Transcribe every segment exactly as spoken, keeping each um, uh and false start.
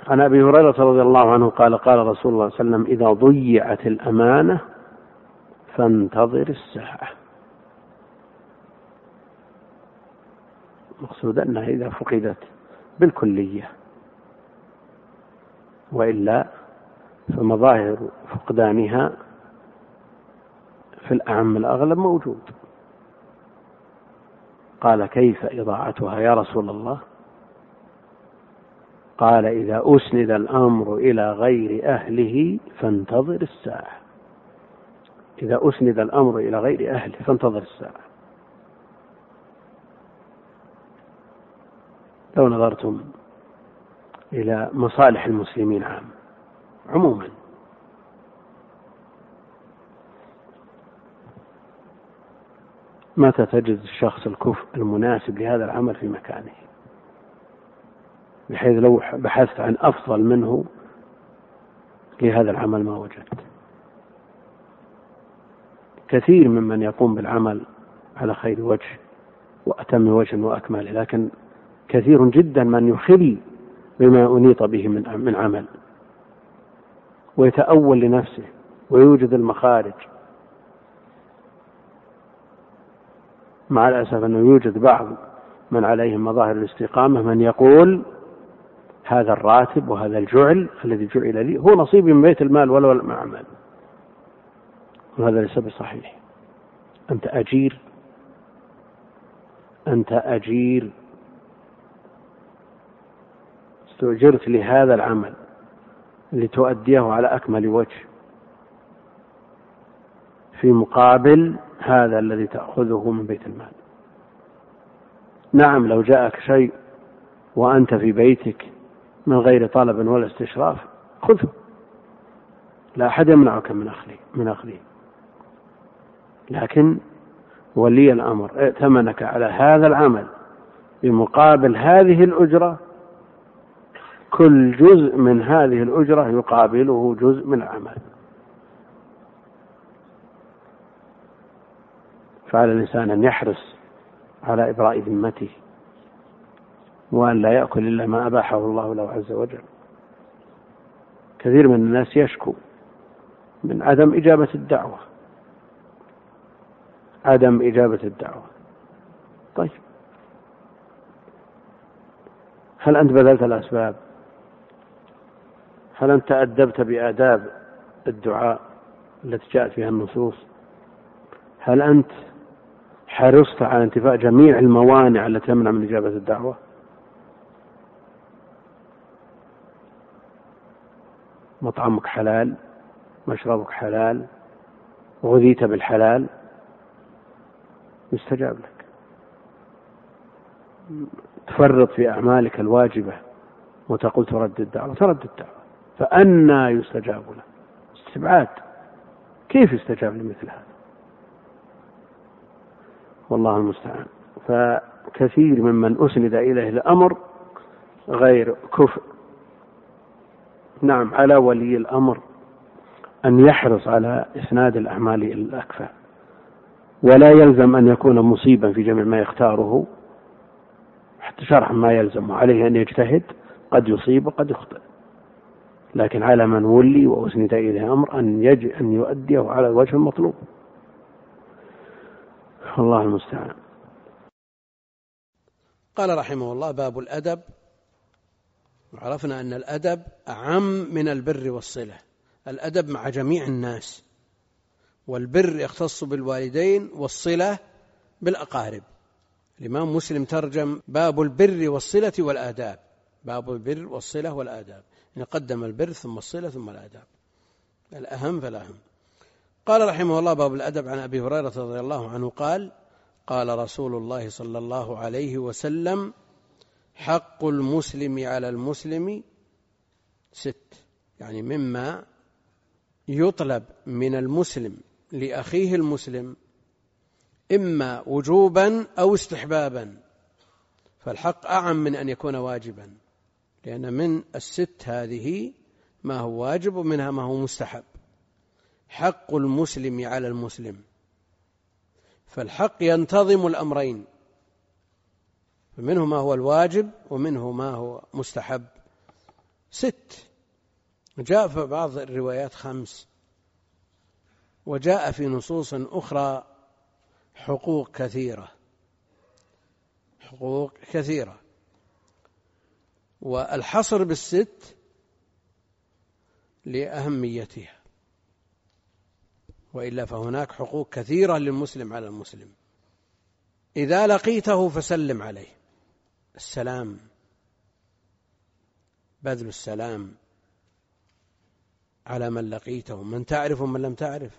عن أبي هريرة رضي الله عنه قال قال رسول الله صلى الله عليه وسلم إذا ضيعت الأمانة فانتظر الساعة. مقصود أنها إذا فقدت بالكلية، وإلا فمظاهر فقدانها في الأعم الأغلب موجود. قال كيف إضاعتها يا رسول الله؟ قال إذا أسند الأمر إلى غير أهله فانتظر الساعة. إذا أسند الأمر إلى غير أهله فانتظر الساعة. لو نظرتم إلى مصالح المسلمين عام عموما، متى تجد الشخص الكفء المناسب لهذا العمل في مكانه، بحيث لو بحثت عن أفضل منه لهذا العمل ما وجدت. كثير ممن يقوم بالعمل على خير وجه وأتم وجه وأكمل، لكن كثير جدا من يخل بما أنيط به من عمل ويتأول لنفسه ويوجد المخارج. مع الأسف أنه يوجد بعض من عليهم مظاهر الاستقامة من يقول هذا الراتب وهذا الجعل الذي جعل لي هو نصيبي من بيت المال ولا ولا أعمل، وهذا ليس بصحيح. أنت أجير، أنت أجير استؤجرت لهذا العمل لتؤديه على أكمل وجه في مقابل هذا الذي تأخذه من بيت المال. نعم لو جاءك شيء وأنت في بيتك من غير طلب ولا استشراف خذه، لا أحد يمنعك من أخذه من أخذه لكن ولي الأمر ائتمنك على هذا العمل بمقابل هذه الأجرة، كل جزء من هذه الأجرة يقابله جزء من العمل. فعلى الإنسان أن يحرص على إبراء ذمته وأن لا يأكل إلا ما أباحه الله له عز وجل. كثير من الناس يشكو من عدم إجابة الدعوة عدم إجابة الدعوة طيب، هل أنت بذلت الأسباب؟ هل أنت أدبت بآداب الدعاء التي جاءت فيها النصوص؟ هل أنت حرصت على انتفاء جميع الموانع التي تمنع من إجابة الدعوة؟ مطعمك حلال، مشربك حلال، غذيت بالحلال، يستجاب لك. تفرط في أعمالك الواجبة وتقول ترد الدعوة، ترد الدعوة، فأنى يستجاب له؟ استبعاد. كيف يستجاب لمثل هذا؟ والله المستعان. فكثير ممن أسند إليه الأمر غير كفء. نعم على ولي الأمر أن يحرص على إسناد الأعمال إلى الأكفى، ولا يلزم أن يكون مصيبا في جميع ما يختاره، حتى شرح ما يلزم عليه أن يجتهد، قد يصيب وقد يخطئ، لكن على من ولي وأسند إليه أمر أن يجب أن يؤديه على الوجه المطلوب. الله المستعان. قال رحمه الله: باب الأدب. وعرفنا أن الأدب أعم من البر والصلة. الأدب مع جميع الناس، والبر يختص بالوالدين والصلة بالأقارب. الإمام مسلم ترجم باب البر والصلة والآداب، باب البر والصلة والآداب، يعني قدم البر ثم الصلة ثم الآداب، الأهم فالأهم. قال رحمه الله: باب الأدب. عن أبي هريرة رضي الله عنه قال: قال رسول الله صلى الله عليه وسلم: حق المسلم على المسلم ست، يعني مما يطلب من المسلم لأخيه المسلم إما وجوبا أو استحبابا، فالحق أعم من أن يكون واجبا، لأن من الست هذه ما هو واجب ومنها ما هو مستحب. حق المسلم على المسلم، فالحق ينتظم الأمرين، فمنه ما هو الواجب ومنه ما هو مستحب. ست، جاء في بعض الروايات خمس، وجاء في نصوص أخرى حقوق كثيرة، حقوق كثيرة. والحصر بالست لأهميتها، وإلا فهناك حقوق كثيرة للمسلم على المسلم. إذا لقيته فسلم عليه، السلام، بذل السلام على من لقيته، من تعرف ومن لم تعرف،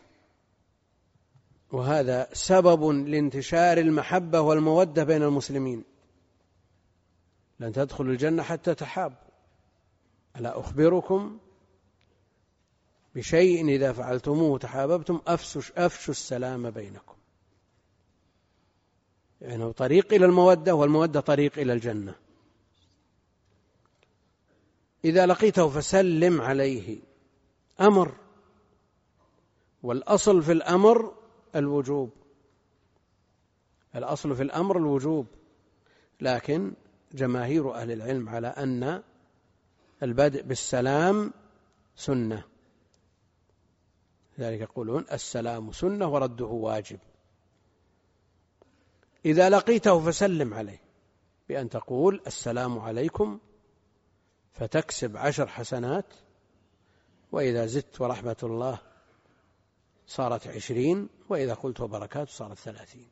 وهذا سبب لانتشار المحبة والمودة بين المسلمين. لن تدخلوا الجنة حتى تحابوا، ألا أخبركم بشيء إذا فعلتموه تحاببتم أفشوا أفشوا السلام بينكم. يعني طريق إلى المودة، والمودة طريق إلى الجنة. إذا لقيته فسلم عليه، أمر، والأصل في الأمر الوجوب، الأصل في الأمر الوجوب، لكن جماهير أهل العلم على أن البدء بالسلام سنة، ذلك يقولون السلام سنة ورده واجب. إذا لقيته فسلم عليه بأن تقول السلام عليكم فتكسب عشر حسنات، وإذا زدت ورحمة الله صارت عشرين، وإذا قلت وبركاته صارت ثلاثين.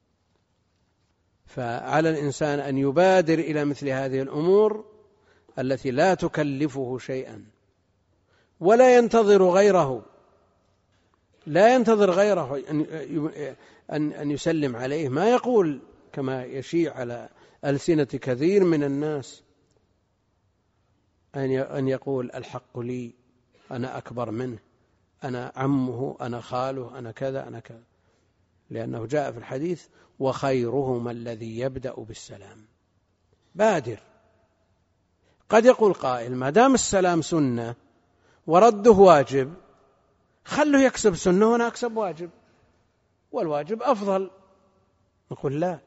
فعلى الإنسان أن يبادر إلى مثل هذه الأمور التي لا تكلفه شيئا، ولا ينتظر غيره، لا ينتظر غيره أن أن يسلم عليه. ما يقول كما يشيع على ألسنة كثير من الناس أن يقول الحق لي، أنا أكبر منه، أنا عمه، أنا خاله، أنا كذا أنا كذا، لأنه جاء في الحديث وخيرهم الذي يبدأ بالسلام. بادر. قد يقول قائل ما دام السلام سنة ورده واجب، خله يكسب سنة وأنا أكسب واجب، والواجب أفضل. نقول لا،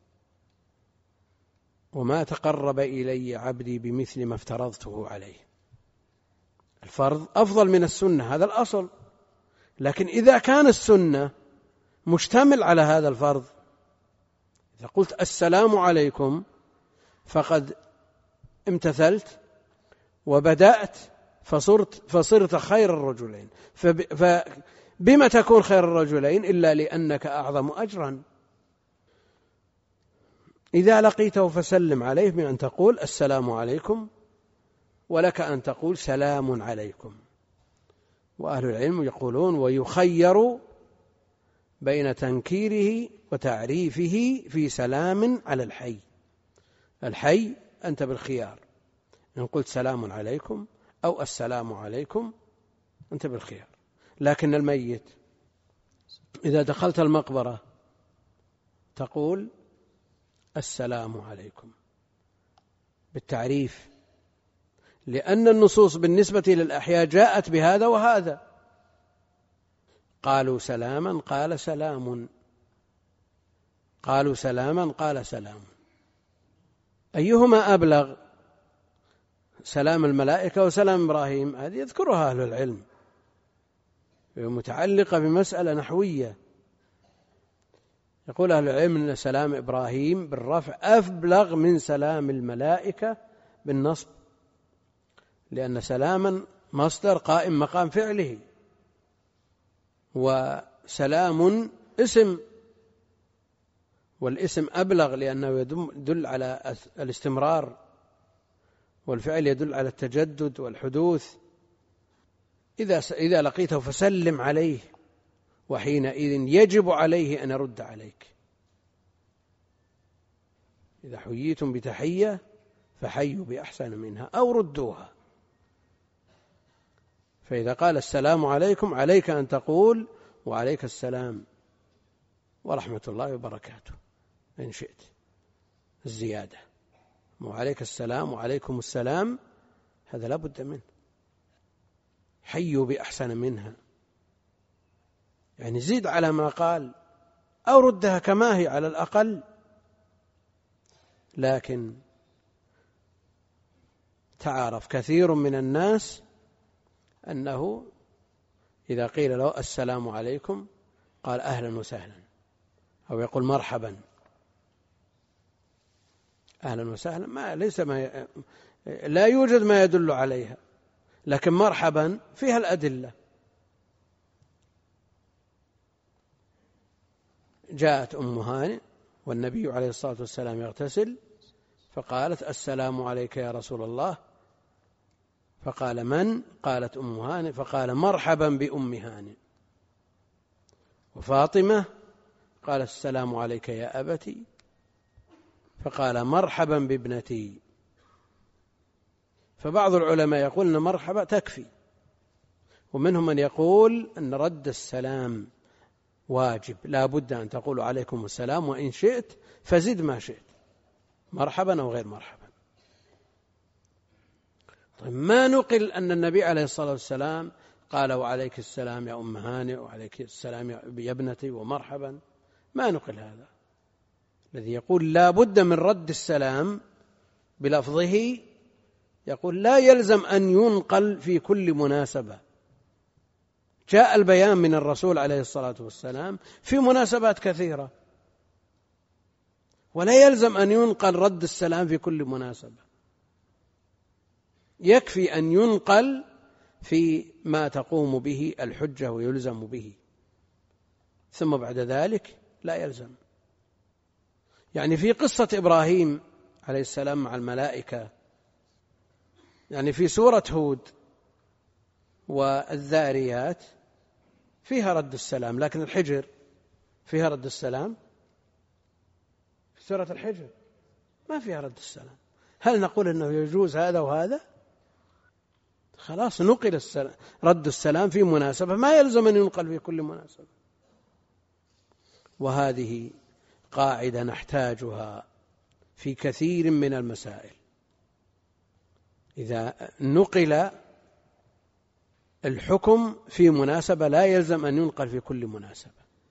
وما تقرب إلي عبدي بمثل ما افترضته عليه. الفرض أفضل من السنة، هذا الأصل، لكن إذا كان السنة مشتمل على هذا الفرض، إذا قلت السلام عليكم فقد امتثلت وبدأت فصرت, فصرت خير الرجلين. فبما تكون خير الرجلين إلا لأنك أعظم أجرا. إذا لقيته فسلم عليه بأن تقول السلام عليكم، ولك أن تقول سلام عليكم. وأهل العلم يقولون ويخير بين تنكيره وتعريفه في سلام على الحي. الحي أنت بالخيار، إن قلت سلام عليكم أو السلام عليكم أنت بالخيار. لكن الميت إذا دخلت المقبرة تقول السلام عليكم بالتعريف، لأن النصوص بالنسبة للأحياء جاءت بهذا وهذا. قالوا سلاما قال سلام، قالوا سلاما قال سلام، أيهما أبلغ؟ سلام الملائكة وسلام إبراهيم؟ هذه يذكرها أهل العلم، متعلقة بمسألة نحوية. يقول أهل العلم أن سلام إبراهيم بالرفع أبلغ من سلام الملائكة بالنصب، لأن سلاما مصدر قائم مقام فعله، وسلام اسم، والاسم أبلغ لأنه يدل على الاستمرار، والفعل يدل على التجدد والحدوث. إذا إذا لقيته فسلم عليه، وحينئذ يجب عليه أن يرد عليك. إذا حييتم بتحية فحيوا بأحسن منها أو ردوها. فإذا قال السلام عليكم عليك أن تقول وعليك السلام ورحمة الله وبركاته إن شئت الزيادة، وعليك السلام وعليكم السلام هذا لا بد منه. حيوا بأحسن منها، يعني زيد على ما قال أو ردها كما هي على الأقل، لكن تعارف كثير من الناس أنه إذا قيل له السلام عليكم قال أهلا وسهلا، أو يقول مرحبا. أهلا وسهلا ما ليس ما ي... لا يوجد ما يدل عليها، لكن مرحبا فيها الأدلة. جاءت أم هانئ والنبي عليه الصلاة والسلام يغتسل، فقالت السلام عليك يا رسول الله، فقال من؟ قالت أم هانئ، فقال مرحبا بأم هانئ. وفاطمة قالت السلام عليك يا أبتي، فقال مرحبا بابنتي. فبعض العلماء يقول أن مرحبا تكفي، ومنهم من يقول أن رد السلام واجب، لا بد أن تقول عليكم السلام، وإن شئت فزد ما شئت، مرحبا أو غير مرحبا. طيب ما نقل أن النبي عليه الصلاة والسلام قال وعليك السلام يا أم هانئ وعليك السلام يا ابنتي ومرحبا، ما نقل هذا. الذي يقول لا بد من رد السلام بلفظه يقول لا يلزم أن ينقل في كل مناسبة. جاء البيان من الرسول عليه الصلاة والسلام في مناسبات كثيرة، ولا يلزم أن ينقل رد السلام في كل مناسبة، يكفي أن ينقل في ما تقوم به الحجة ويلزم به، ثم بعد ذلك لا يلزم. يعني في قصة إبراهيم عليه السلام مع الملائكة، يعني في سورة هود والذاريات فيها رد السلام، لكن الحجر فيها رد السلام؟ في سورة الحجر ما فيها رد السلام. هل نقول أنه يجوز هذا وهذا؟ خلاص نقل السلام رد السلام في مناسبة، ما يلزم أن ينقل في كل مناسبة. وهذه قاعدة نحتاجها في كثير من المسائل. إذا نقل الحكم في مناسبة لا يلزم أن ينقل في كل مناسبة.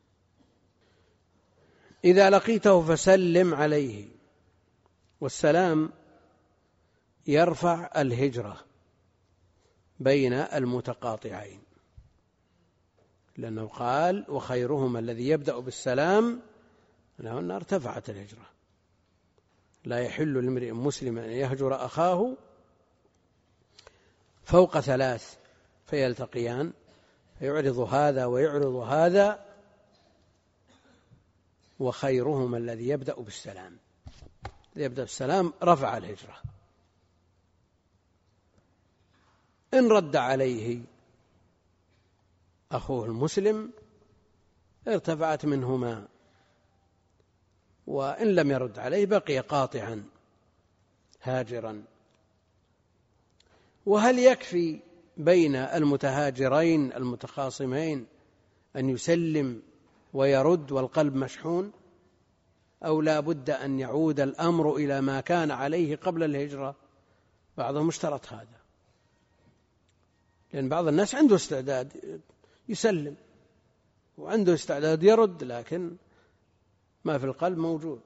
إذا لقيته فسلم عليه، والسلام يرفع الهجرة بين المتقاطعين، لأنه قال وخيرهما الذي يبدأ بالسلام، لأن ارتفعت الهجرة. لا يحل لامرئ مسلم أن يهجر أخاه فوق ثلاث فيلتقيان فيعرض هذا ويعرض هذا، وخيرهما الذي يبدأ بالسلام. يبدأ بالسلام رفع الهجرة. إن رد عليه أخوه المسلم ارتفعت منهما، وإن لم يرد عليه بقي قاطعا هاجرا. وهل يكفي بين المتهاجرين المتخاصمين أن يسلم ويرد والقلب مشحون، أو لا بد أن يعود الأمر إلى ما كان عليه قبل الهجرة؟ بعضهم اشترط هذا، لأن بعض الناس عنده استعداد يسلم وعنده استعداد يرد، لكن ما في القلب موجود.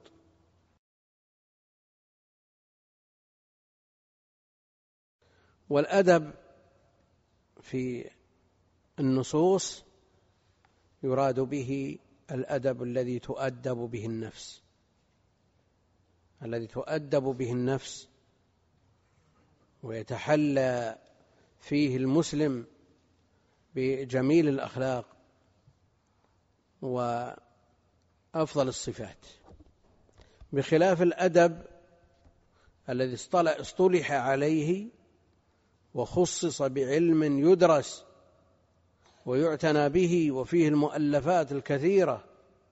والأدب في النصوص يراد به الأدب الذي تؤدب به النفس، الذي تؤدب به النفس ويتحلى فيه المسلم بجميل الأخلاق وأفضل الصفات، بخلاف الأدب الذي اصطلح عليه وخصص بعلم يدرس ويعتنى به وفيه المؤلفات الكثيرة.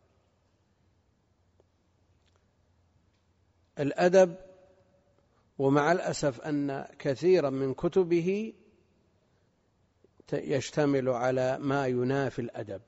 الأدب، ومع الأسف أن كثيرا من كتبه يشتمل على ما ينافي الأدب،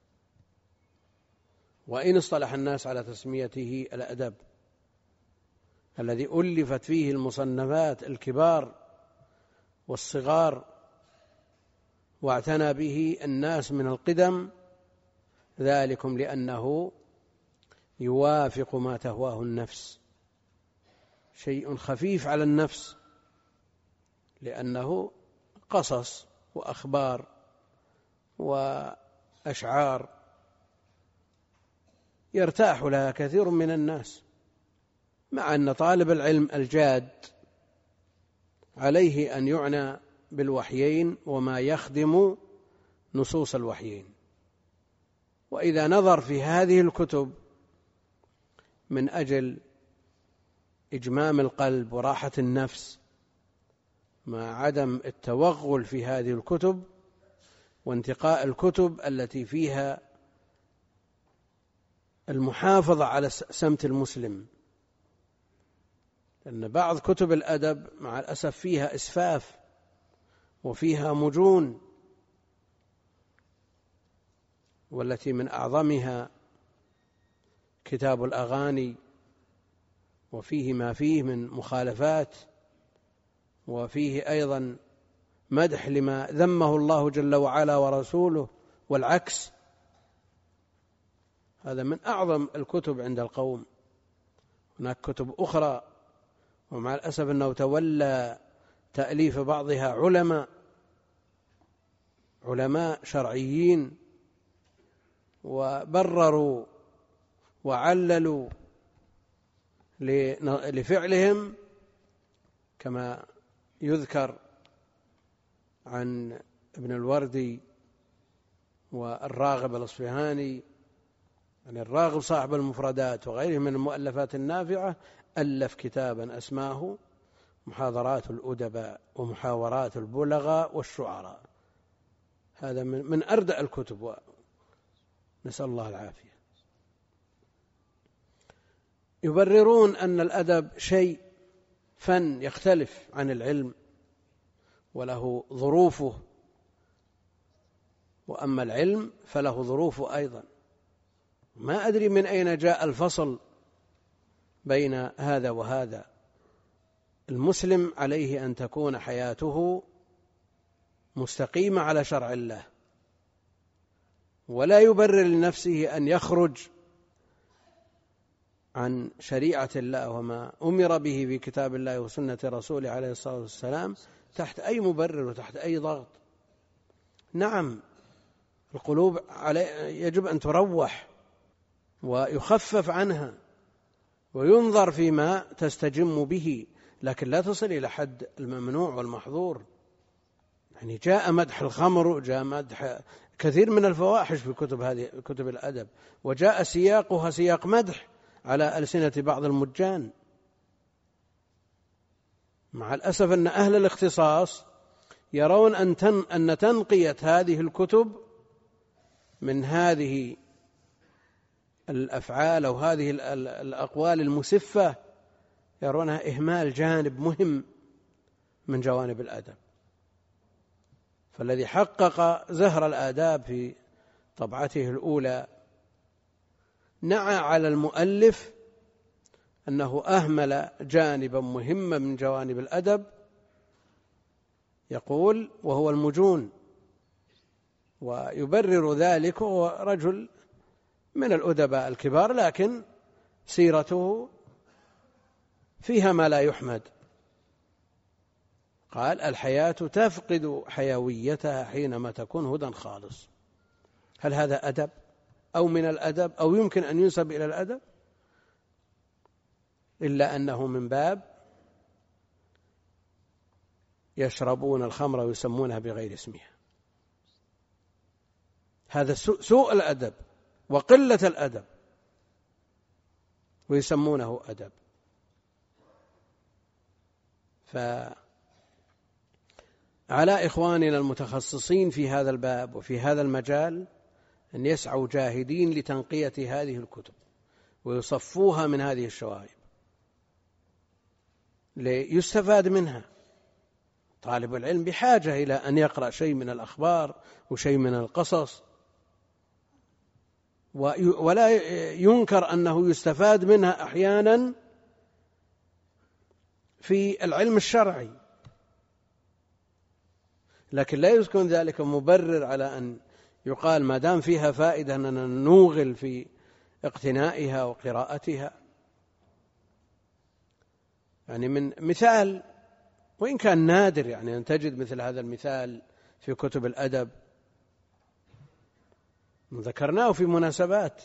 وإن اصطلح الناس على تسميته الأدب الذي ألفت فيه المصنفات الكبار والصغار واعتنى به الناس من القدم، ذلكم لأنه يوافق ما تهواه النفس، شيء خفيف على النفس لأنه قصص وأخبار وأشعار يرتاح لها كثير من الناس، مع أن طالب العلم الجاد عليه أن يعنى بالوحيين وما يخدم نصوص الوحيين. وإذا نظر في هذه الكتب من أجل إجمام القلب وراحة النفس مع عدم التوغل في هذه الكتب وانتقاء الكتب التي فيها المحافظة على سمت المسلم، لأن بعض كتب الأدب مع الأسف فيها إسفاف وفيها مجون، والتي من أعظمها كتاب الأغاني، وفيه ما فيه من مخالفات، وفيه أيضا مدح لما ذمه الله جل وعلا ورسوله والعكس. هذا من أعظم الكتب عند القوم. هناك كتب أخرى ومع الأسف أنه تولى تأليف بعضها علماء علماء شرعيين، وبرروا وعللوا لفعلهم، كما يذكر عن ابن الوردي والراغب الأصفهاني، يعني الراغب صاحب المفردات وغيره من المؤلفات النافعة، ألف كتابا أسماه محاضرات الأدباء ومحاورات البلغاء والشعراء. هذا من أردأ الكتب، نسأل الله العافية. يبررون أن الأدب شيء فن يختلف عن العلم وله ظروفه، وأما العلم فله ظروفه أيضا. ما أدري من أين جاء الفصل بين هذا وهذا. المسلم عليه أن تكون حياته مستقيمة على شرع الله، ولا يبرر لنفسه أن يخرج عن شريعة الله وما أمر به في كتاب الله وسنة رسوله عليه الصلاة والسلام تحت أي مبرر وتحت أي ضغط. نعم، القلوب يجب أن تروح ويخفف عنها وينظر فيما تستجم به، لكن لا تصل إلى حد الممنوع والمحظور. يعني جاء مدح الخمر وجاء مدح كثير من الفواحش في كتب هذه كتب الأدب، وجاء سياقها سياق مدح على ألسنة بعض المجان. مع الأسف أن أهل الاختصاص يرون أن تن أن تنقية هذه الكتب من هذه الأفعال أو هذه الأقوال المسفة يرونها إهمال جانب مهم من جوانب الأدب. فالذي حقق زهر الآداب في طبعته الأولى نعى على المؤلف أنه أهمل جانبا مهما من جوانب الأدب، يقول وهو المجون، ويبرر ذلك. هو رجل من الأدباء الكبار، لكن سيرته فيها ما لا يحمد. قال الحياة تفقد حيويتها حينما تكون هدى خالص. هل هذا أدب أو من الأدب أو يمكن أن ينسب إلى الأدب؟ إلا أنه من باب يشربون الخمر ويسمونها بغير اسمها. هذا سوء الأدب وقلة الأدب، ويسمونه أدب. فعلى إخواننا المتخصصين في هذا الباب وفي هذا المجال أن يسعوا جاهدين لتنقية هذه الكتب ويصفوها من هذه الشوائب ليستفاد منها. طالب العلم بحاجة إلى أن يقرأ شيء من الأخبار وشيء من القصص، ولا ينكر أنه يستفاد منها أحيانا في العلم الشرعي، لكن لا يكون ذلك مبرر على أن يقال ما دام فيها فائدة أننا نوغل في اقتنائها وقراءتها. يعني من مثال وإن كان نادر يعني أن تجد مثل هذا المثال في كتب الأدب، ذكرناه في مناسبات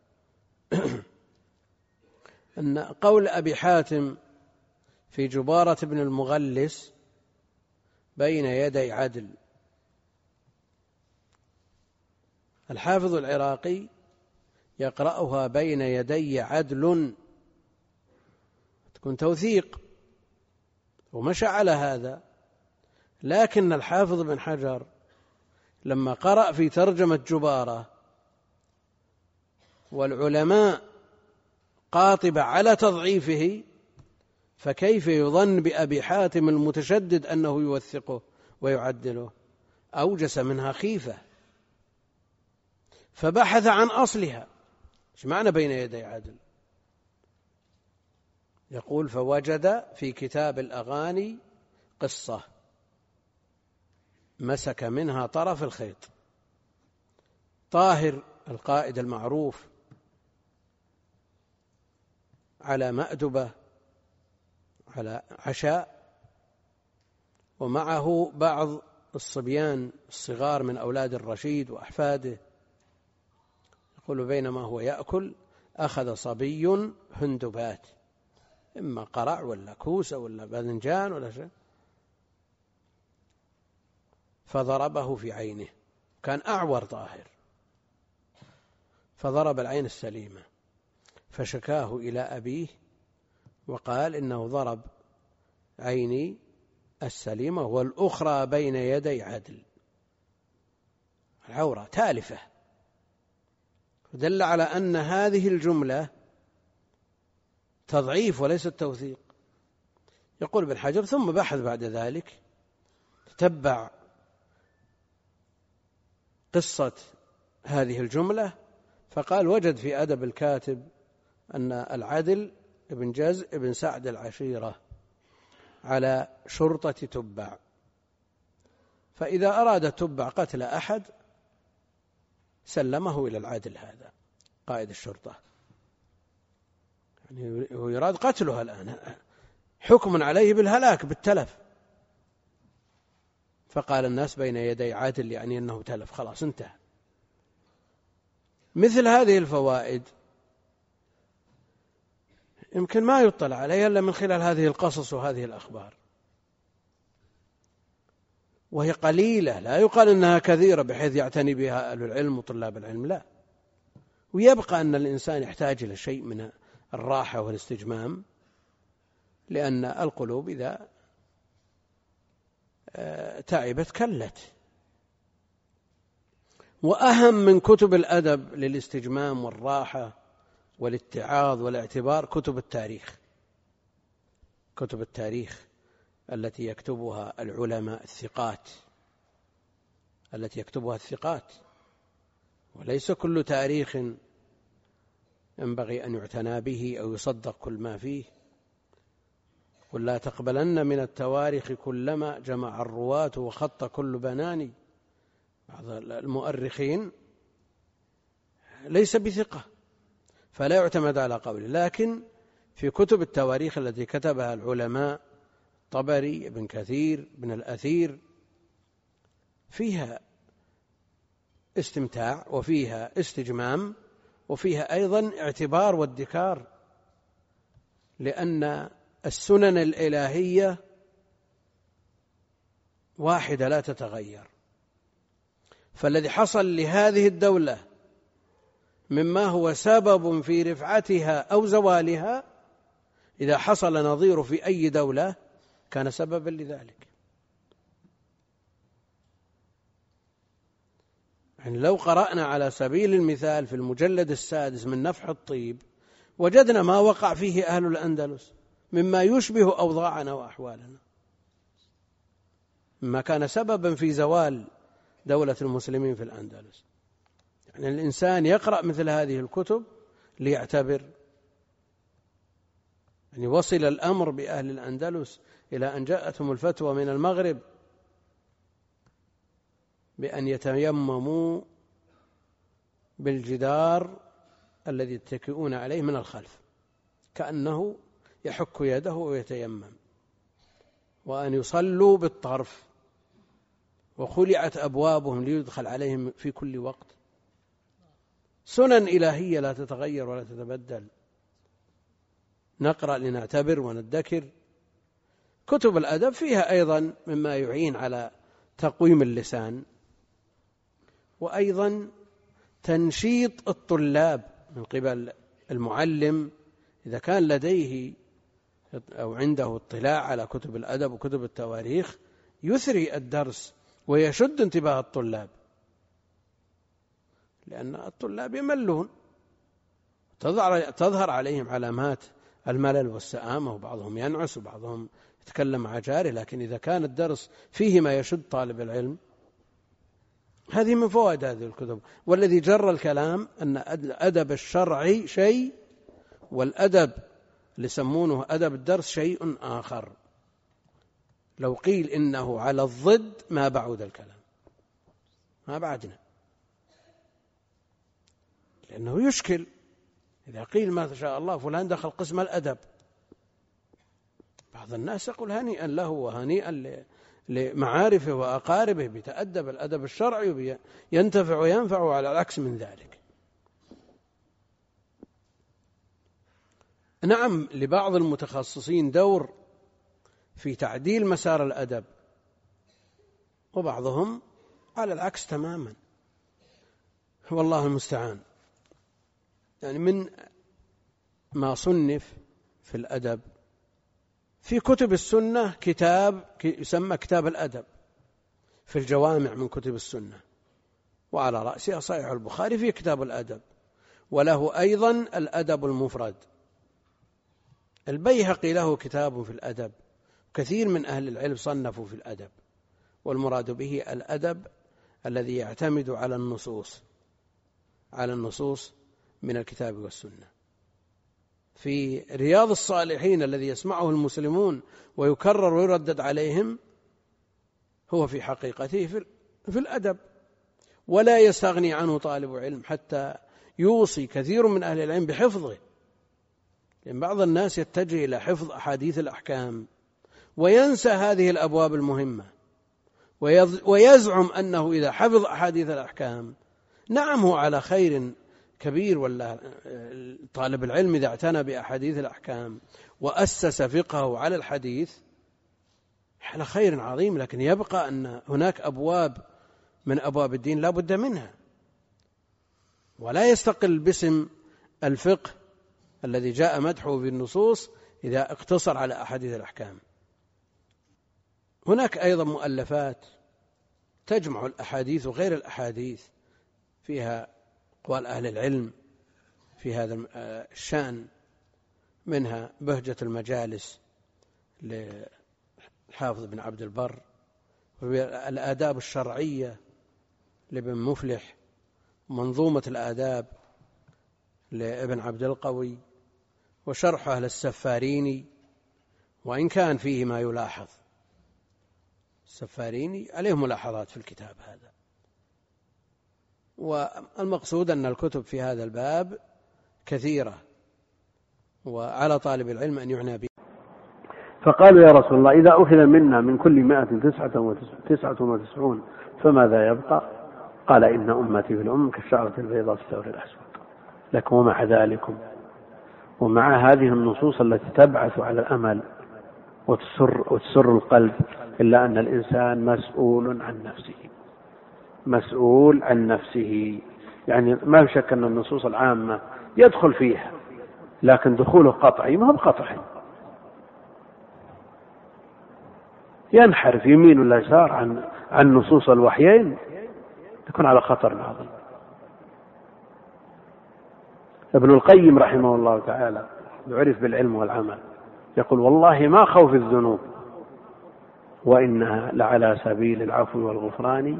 أن قول أبي حاتم في جبارة بن المغلس بين يدي عدل، الحافظ العراقي يقرأها بين يدي عدل، تكون توثيق ومشى على هذا. لكن الحافظ بن حجر لما قرأ في ترجمة جبارة والعلماء قاطبة على تضعيفه، فكيف يظن بأبي حاتم المتشدد أنه يوثقه ويعدله؟ أوجس منها خيفة، فبحث عن أصلها. ايش معنى بين يدي عدل؟ يقول: فوجد في كتاب الأغاني قصة مسك منها طرف الخيط. طاهر القائد المعروف على مأدبة على عشاء، ومعه بعض الصبيان الصغار من أولاد الرشيد وأحفاده. يقول: بينما هو يأكل أخذ صبي هندبات، إما قرع ولا كوسة ولا باذنجان ولا شيء، فضربه في عينه. كان أعور طاهر، فضرب العين السليمة، فشكاه إلى أبيه وقال: إنه ضرب عيني السليمة والأخرى بين يدي عدل. العورة تالفة، دل على أن هذه الجملة تضعيف وليس توثيق. يقول ابن حجر: ثم بحث بعد ذلك، تتبع قصة هذه الجملة، فقال: وجد في أدب الكاتب أن العدل ابن جزء ابن سعد العشيرة على شرطة تبع، فإذا أراد تبع قتل أحد سلمه إلى العدل، هذا قائد الشرطة، يعني هو يراد قتلها الآن، حكم عليه بالهلاك بالتلف. فقال الناس: بين يدي عدل، يعني أنه تلف، خلاص انتهى. مثل هذه الفوائد يمكن ما يطلع عليها إلا من خلال هذه القصص وهذه الأخبار، وهي قليلة، لا يقال إنها كثيرة بحيث يعتني بها أهل العلم وطلاب العلم، لا. ويبقى أن الإنسان يحتاج إلى شيء من الراحة والاستجمام، لأن القلوب إذا تعبت كلت. وأهم من كتب الأدب للاستجمام والراحة والاتعاظ والاعتبار كتب التاريخ، كتب التاريخ التي يكتبها العلماء الثقات، التي يكتبها الثقات، وليس كل تاريخ ينبغي أن يعتنى به أو يصدق كل ما فيه. قل لا تقبلن من التواريخ كلما جمع الرواة وخط كل بناني. بعض المؤرخين ليس بثقة فلا يعتمد على قوله، لكن في كتب التواريخ التي كتبها العلماء طبري، ابن كثير، ابن الأثير، فيها استمتاع وفيها استجمام وفيها أيضا اعتبار وادكار، لأن السنن الإلهية واحدة لا تتغير. فالذي حصل لهذه الدولة مما هو سبب في رفعتها أو زوالها، إذا حصل نظير في أي دولة كان سببا لذلك. يعني لو قرأنا على سبيل المثال في المجلد السادس من نفح الطيب، وجدنا ما وقع فيه أهل الأندلس مما يشبه أوضاعنا وأحوالنا، مما كان سببا في زوال دولة المسلمين في الأندلس. يعني الإنسان يقرأ مثل هذه الكتب ليعتبر. يعني وصل الأمر بأهل الأندلس إلى أن جاءتهم الفتوى من المغرب بأن يتيمموا بالجدار الذي يتكئون عليه من الخلف، كأنه يحك يده ويتيمم، وأن يصلوا بالطرف، وخلعت أبوابهم ليدخل عليهم في كل وقت. سنن إلهية لا تتغير ولا تتبدل. نقرأ لنعتبر وندكر. كتب الأدب فيها أيضا مما يعين على تقويم اللسان، وأيضا تنشيط الطلاب من قبل المعلم إذا كان لديه أو عنده اطلاع على كتب الأدب وكتب التواريخ، يثري الدرس ويشد انتباه الطلاب، لأن الطلاب يملون، تظهر عليهم علامات الملل والسآمة، وبعضهم ينعس وبعضهم يتكلم مع جاره. لكن إذا كان الدرس فيه ما يشد طالب العلم، هذه من فوائد هذه الكتب. والذي جر الكلام أن الأدب الشرعي شيء، والأدب اللي يسمونه أدب الدرس شيء آخر. لو قيل إنه على الضد ما بعد الكلام، ما بعدنا، لأنه يشكل. إذا قيل ما شاء الله فلان دخل قسم الأدب، بعض الناس يقول هنيئا له وهنيئا لمعارفه وأقاربه بيتأدب الأدب الشرعي وينتفع وينفع، على العكس من ذلك. نعم، لبعض المتخصصين دور في تعديل مسار الأدب، وبعضهم على العكس تماما، والله المستعان. يعني من ما صنف في الأدب في كتب السنة كتاب يسمى كتاب الأدب في الجوامع من كتب السنة، وعلى رأسها صحيح البخاري في كتاب الأدب، وله أيضا الأدب المفرد. البيهقي له كتاب في الأدب، كثير من أهل العلم صنفوا في الأدب، والمراد به الأدب الذي يعتمد على النصوص على النصوص من الكتاب والسنة. في رياض الصالحين الذي يسمعه المسلمون ويكرر ويردد عليهم، هو في حقيقته في الأدب، ولا يستغني عنه طالب علم، حتى يوصي كثير من أهل العلم بحفظه. لأن بعض الناس يتجه إلى حفظ أحاديث الأحكام وينسى هذه الأبواب المهمة، ويزعم أنه إذا حفظ أحاديث الأحكام، نعم هو على خير كبير، ولا طالب العلم إذا اعتنى بأحاديث الأحكام وأسس فقهه على الحديث على خير عظيم، لكن يبقى أن هناك أبواب من أبواب الدين لا بد منها، ولا يستقل باسم الفقه الذي جاء مدحه في النصوص إذا اقتصر على أحاديث الأحكام. هناك أيضا مؤلفات تجمع الأحاديث وغير الأحاديث، فيها أقوال أهل العلم في هذا الشأن، منها بهجة المجالس للحافظ بن عبد البر، والآداب الشرعية لابن مفلح، منظومة الآداب لابن عبد القوي، وشرحه للسفاريني، وإن كان فيه ما يلاحظ. السفاريني عليه ملاحظات في الكتاب هذا. والمقصود أن الكتب في هذا الباب كثيرة، وعلى طالب العلم أن يعنى به. فقالوا يا رسول الله إذا أخذ منا من كل مائة تسعة وتسعون فماذا يبقى؟ قال إن أمتي في الأم كالشعرة البيضاء في الثور الأسود. لكن ومع ذلكم ومع هذه النصوص التي تبعث على الأمل وتسر, وتسر القلب، إلا أن الإنسان مسؤول عن نفسه مسؤول عن نفسه يعني ما شك أن النصوص العامة يدخل فيها، لكن دخوله قطعي ما هو بقطعي، ينحرف يمين ولا يسار عن عن نصوص الوحيين، يكون على خطر عظيم. ابن القيم رحمه الله تعالى يعرف بالعلم والعمل، يقول والله ما خوف الذنوب وإنها لعلى سبيل العفو والغفران.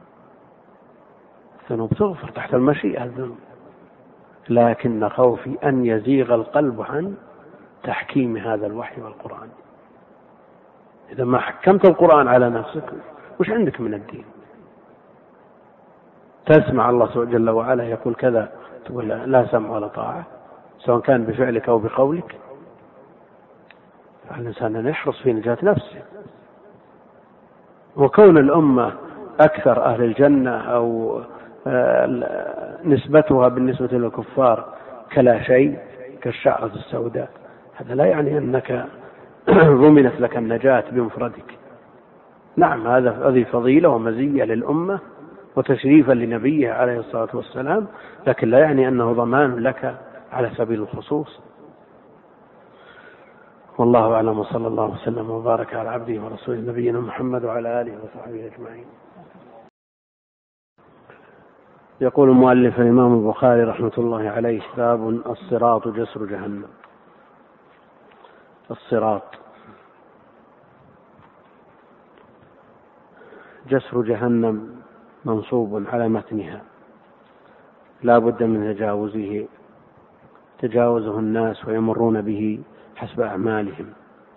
الذنوب تغفر تحت المشيئة الذنوب، لكن خوفي أن يزيغ القلب عن تحكيم هذا الوحي والقرآن. إذا ما حكمت القرآن على نفسك وش عندك من الدين؟ تسمع الله جل وعلا يقول كذا تقول لا سمع ولا طاعة، سواء كان بفعلك أو بقولك. الإنسان أن يحرص في نجاة نفسه. وكون الأمة أكثر أهل الجنة أو نسبتها بالنسبة للكفار كلا شيء كالشعرة السوداء، هذا لا يعني أنك ضمنت لك النجاة بمفردك. نعم، هذا هذه فضيلة ومزية للأمة وتشريفا لنبيه عليه الصلاة والسلام، لكن لا يعني أنه ضمان لك على سبيل الخصوص. والله أعلم، وصلى الله وسلم وبارك على عبده ورسوله نبينا محمد وعلى آله وصحبه أجمعين. يقول المؤلف الإمام البخاري رحمة الله عليه: باب الصراط جسر جهنم. الصراط جسر جهنم منصوب على متنها، لا بد من تجاوزه تجاوزه الناس ويمرون به حسب أعمالهم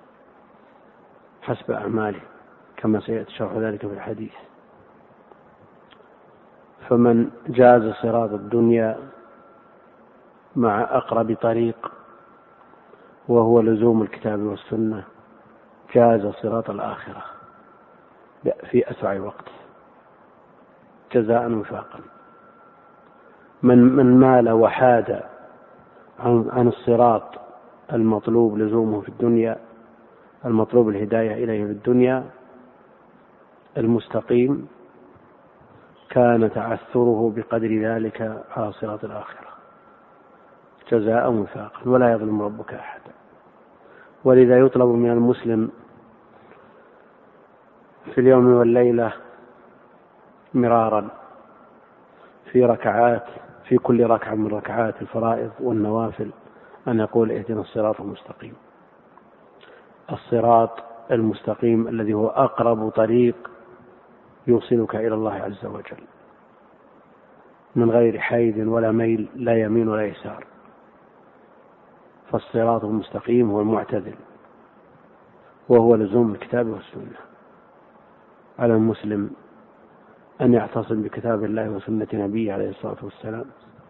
حسب أعمالهم كما سيأتي شرح ذلك في الحديث. فمن جاز صراط الدنيا مع أقرب طريق وهو لزوم الكتاب والسنة جاز صراط الآخرة في أسرع وقت جزاء وفاقا. من من مال وحاد عن, عن الصراط المطلوب لزومه في الدنيا، المطلوب الهداية إليه في الدنيا المستقيم، كان تعثره بقدر ذلك على صراط الآخرة جزاء وفاقا، ولا يظلم ربك أحدا. ولذا يطلب من المسلم في اليوم والليلة مرارا في ركعات في كل ركعة من ركعات الفرائض والنوافل أن يقول: اهدنا الصراط المستقيم. الصراط المستقيم الذي هو أقرب طريق يوصلك إلى الله عز وجل من غير حيد ولا ميل، لا يمين ولا يسار. فالصراط المستقيم هو المعتدل، وهو لزوم الكتاب والسنة. على المسلم أن يعتصم بكتاب الله وسنة نبيه عليه الصلاة والسلام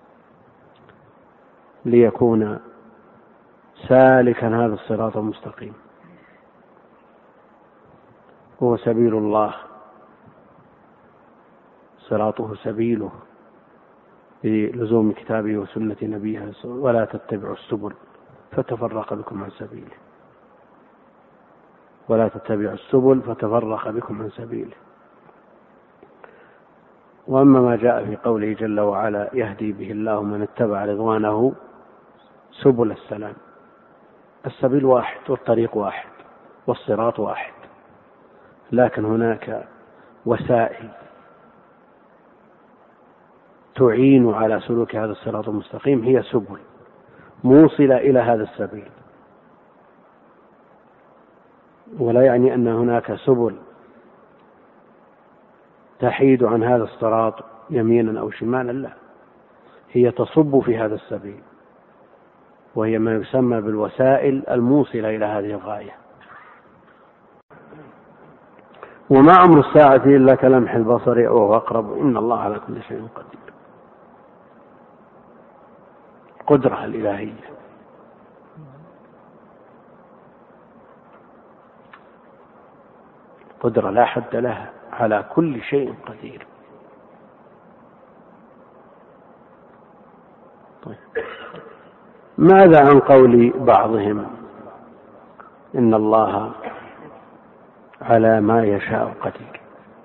ليكون سالكا هذا الصراط المستقيم، هو سبيل الله، صراطه سبيله بلزوم كتابه وسنة نبيه، ولا تتبعوا السبل فتفرق بكم عن سبيله ولا تتبعوا السبل فتفرق بكم عن سبيله. وأما ما جاء في قوله جل وعلا: يهدي به الله من اتبع رضوانه سبل السلام، السبيل واحد والطريق واحد والصراط واحد، لكن هناك وسائل تعين على سلوك هذا الصراط المستقيم، هي سبل موصلة إلى هذا السبيل. ولا يعني أن هناك سبل تحيد عن هذا الصراط يمينا أو شمالا، لا، هي تصب في هذا السبيل، وهي ما يسمى بالوسائل الموصلة إلى هذه الغاية. وما أمر الساعة إلا كلمح البصر أو أقرب، إن الله على كل شيء قدير. قدرة الإلهية، قدرة لا حد لها، على كل شيء قدير. طيب. ماذا عن قول بعضهم إن الله على ما يشاء قدير؟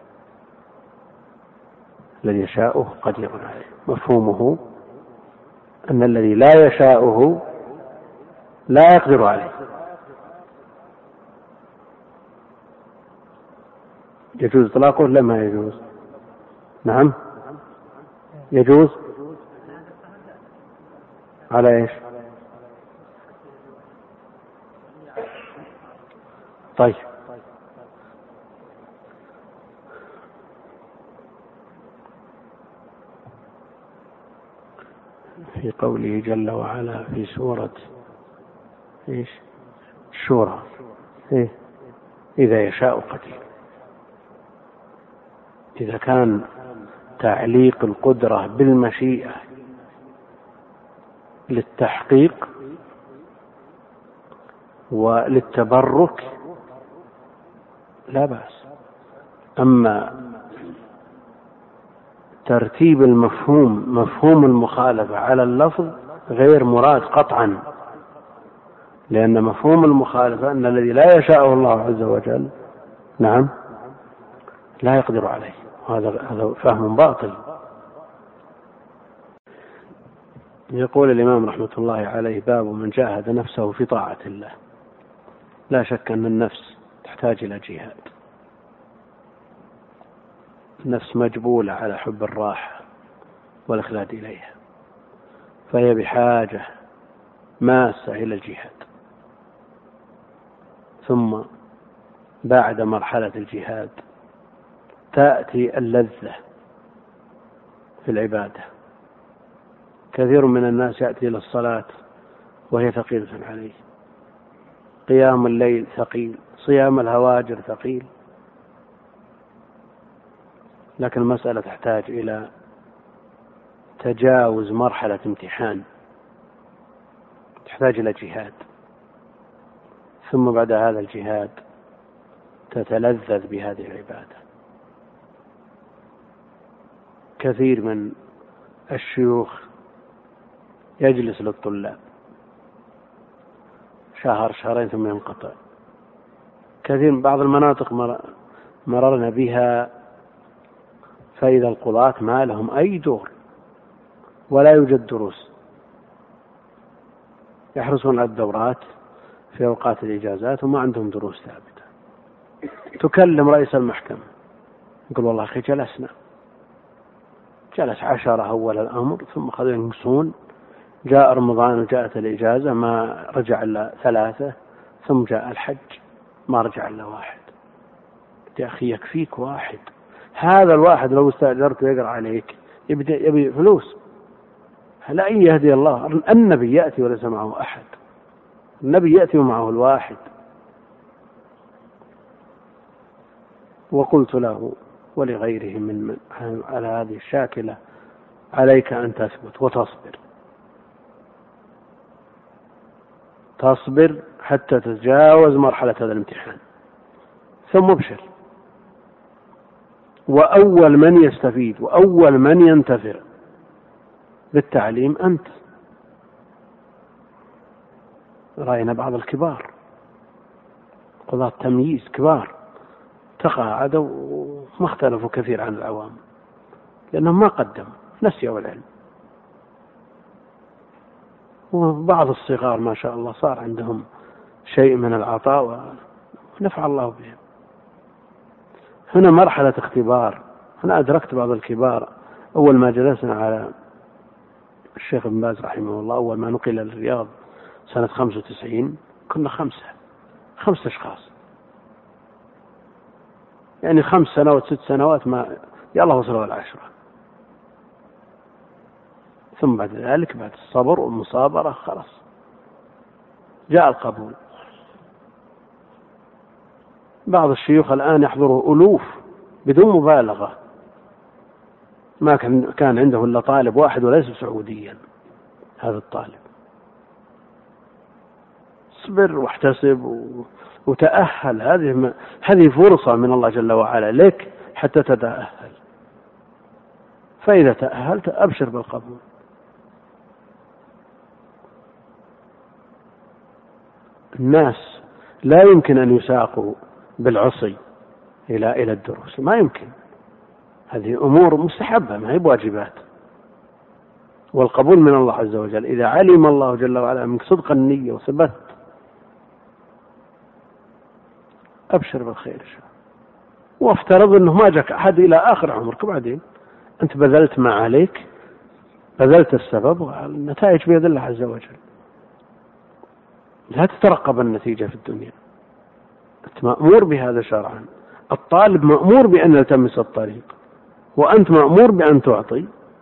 الذي يشاءه قدير عليه، مفهومه أن الذي لا يشاءه لا يقدر عليه. يجوز إطلاقه ولا ما يجوز؟ نعم يجوز. على إيش؟ طيب، في قوله جل وعلا في سورة إيش؟ الشورى: إيه؟ إذا يشاء قدير. إذا كان تعليق القدرة بالمشيئة للتحقيق وللتبرك لا بأس. أما ترتيب المفهوم مفهوم المخالفة على اللفظ غير مراد قطعا، لأن مفهوم المخالفة أن الذي لا يشاءه الله عز وجل نعم لا يقدر عليه، هذا هذا فهم باطل. يقول الإمام رحمة الله عليه: باب من جاهد نفسه في طاعة الله. لا شك أن النفس تحتاج إلى جهاد، النفس مجبولة على حب الراحة والإخلاد إليها، فهي بحاجة ماسة إلى الجهاد. ثم بعد مرحلة الجهاد تأتي اللذة في العبادة. كثير من الناس يأتي إلى الصلاة وهي ثقيلة عليه، قيام الليل ثقيل، صيام الهواجر ثقيل، لكن المسألة تحتاج إلى تجاوز مرحلة امتحان، تحتاج إلى جهاد، ثم بعد هذا الجهاد تتلذذ بهذه العبادة. كثير من الشيوخ يجلس للطلاب شهر شهرين ثم ينقطع. كثير من بعض المناطق مررنا بها فإذا القضاة ما لهم أي دور ولا يوجد دروس، يحرصون على الدورات في أوقات الإجازات وما عندهم دروس ثابتة. تكلم رئيس المحكمة يقول: والله أخي جلسنا، جلس عشرة أول الأمر ثم خذوا ينقصون، جاء رمضان وجاءت الإجازة ما رجع إلا ثلاثة، ثم جاء الحج ما رجع إلا واحد. يا أخي يكفيك واحد، هذا الواحد لو استأجرت يقرأ عليك يبي يبي فلوس. لا يهدي الله، النبي يأتي وليس معه أحد، النبي يأتي ومعه الواحد. وقلت له ولغيره من, من على هذه الشاكلة: عليك أن تثبت وتصبر، تصبر حتى تتجاوز مرحلة هذا الامتحان، ثم ابشر. وأول من يستفيد وأول من ينتفع بالتعليم أنت. رأينا بعض الكبار قضاة تمييز كبار تقاعدوا وما اختلفوا كثير عن العوام، لأنهم ما قدموا، نسيوا العلم. وبعض الصغار ما شاء الله صار عندهم شيء من العطاء ونفع الله بهم. هنا مرحلة اختبار. أنا أدركت بعض الكبار أول ما جلسنا على الشيخ ابن باز رحمه الله، أول ما نقل الرياض سنة خمسة وتسعين، كنا خمسة خمسة أشخاص، يعني خمس سنوات ست سنوات ما يا الله وصلوا العشرة. ثم بعد ذلك بعد الصبر والمصابرة خلاص جاء القبول. بعض الشيوخ الآن يحضره ألوف بدون مبالغة، ما كان كان عنده إلا طالب واحد وليس سعوديا. هذا الطالب اصبر واحتسب وتأهل، هذه هذه فرصة من الله جل وعلا لك حتى تتأهل، فإذا تأهلت أبشر بالقبول. الناس لا يمكن أن يساقوا بالعصي إلى إلى الدروس، ما يمكن. هذه أمور مستحبة ما هي بواجبات، والقبول من الله عز وجل إذا علم الله جل وعلا منك صدق النية وثبت أبشر بالخير. وافترض أنه ما جاك أحد إلى آخر عمرك، بعدين أنت بذلت ما عليك، بذلت السبب، والنتائج بيد الله عز وجل. لا تترقب النتيجة في الدنيا، أنت مأمور بهذا شرعا. الطالب مأمور بأن يلتمس الطريق، وأنت مأمور بأن تعطي،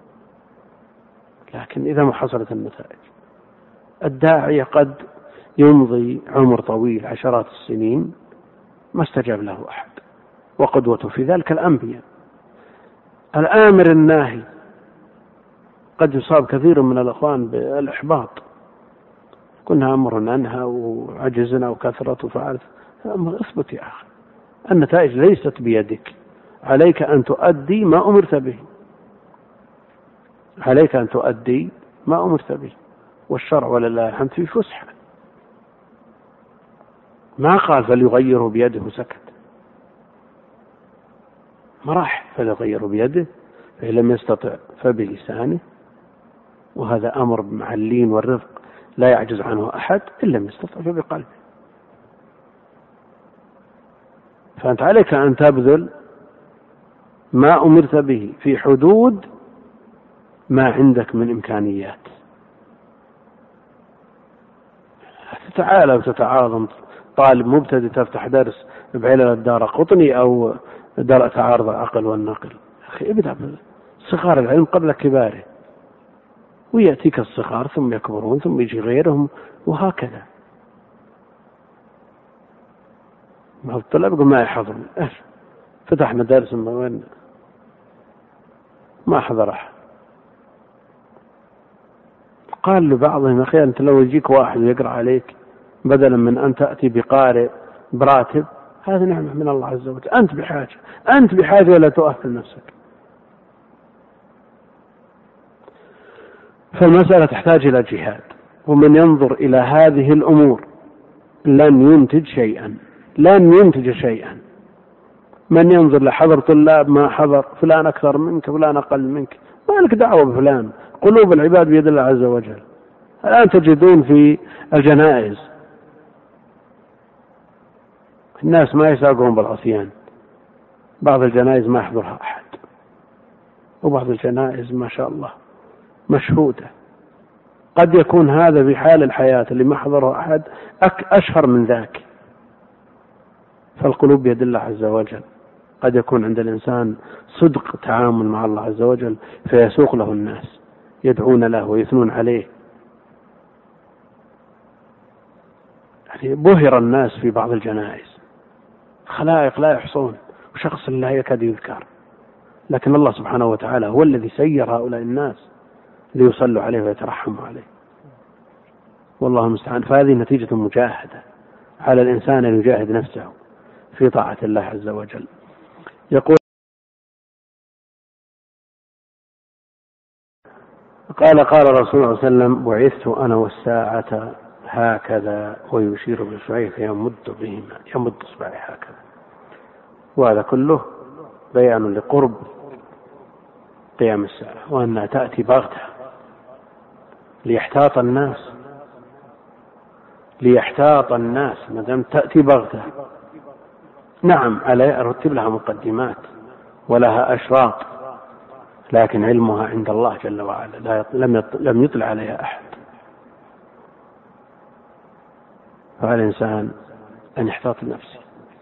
لكن إذا ما حصلت النتائج. الداعية قد يمضي عمر طويل عشرات السنين ما استجاب له أحد، وقدوته في ذلك الأنبياء. الآمر الناهي قد يصاب كثير من الأخوان بالإحباط، كنا أمر أنهى وعجزنا وكثرت وفعلت، أمر اثبت يا أخي، النتائج ليست بيدك، عليك أن تؤدي ما أمرت به، عليك أن تؤدي ما أمرت به، والشرع ولله الحمد في فسحة، ما قال فليغيره بيده وسكت، ما راح فليغيره بيده، فإن لم يستطع فبلسانه، وهذا أمر مع اللين والرفق لا يعجز عنه أحد، إن لم يستطع فبقلبه. فأنت عليك أن تبذل ما أمرت به في حدود ما عندك من إمكانيات. تتعالى وتتعاظم، طالب مبتدئ تفتح درس بعلل الدار قطني أو دار تعارض العقل والنقل، أخي ابدأ صغار العلم قبل كباره، ويأتيك الصغار ثم يكبرون ثم يجي غيرهم، وهكذا. ما الطلاب يقول ما يحضرون، فتحنا درس ما ما حضر أحد. قال لبعضهم أخي أنت لو يجيك واحد يقرأ عليك بدلا من أن تأتي بقارئ براتب، هذه نعمة من الله عز وجل، أنت بحاجة، أنت بحاجة ولا تؤهل نفسك. فالمسألة تحتاج إلى جهاد، ومن ينظر إلى هذه الأمور لن ينتج شيئا، لن ينتج شيئا. من ينظر لحضر طلاب ما حضر، فلان أكثر منك فلان أقل منك، ما لك دعوة بفلان، قلوب العباد بيد الله عز وجل. الآن تجدون في الجنائز الناس ما يساقون بالعصيان، بعض الجنائز ما يحضرها أحد، وبعض الجنائز ما شاء الله مشهودة. قد يكون هذا في حال الحياة اللي ما حضره أحد أشهر من ذاك. فالقلوب بيد الله عز وجل. قد يكون عند الإنسان صدق تعامل مع الله عز وجل فيسوق له الناس يدعون له ويثنون عليه. يعني بهر الناس في بعض الجنائز، خلائق لا يحصون، وشخص لا يكاد يذكر، لكن الله سبحانه وتعالى هو الذي سير هؤلاء الناس ليصلوا عليه ويترحموا عليه، والله المستعان. فهذه نتيجة مجاهدة، على الإنسان أن يجاهد نفسه في طاعة الله عز وجل. يقول قال قال رسول الله صلى الله عليه وسلم بعثت أنا والساعة هكذا، ويشير بإصبعيه فيمد بهما، يمد إصبعه هكذا. وهذا كله بيان لقرب قيام الساعة، وأنها تأتي بغتة ليحتاط الناس، ليحتاط الناس ما دام تأتي بغتة. نعم على أرتب لها مقدمات ولها أشراط، لكن علمها عند الله جل وعلا، لا لم لم يطلع عليها أحد. فالإنسان أن يحتاط نفسه.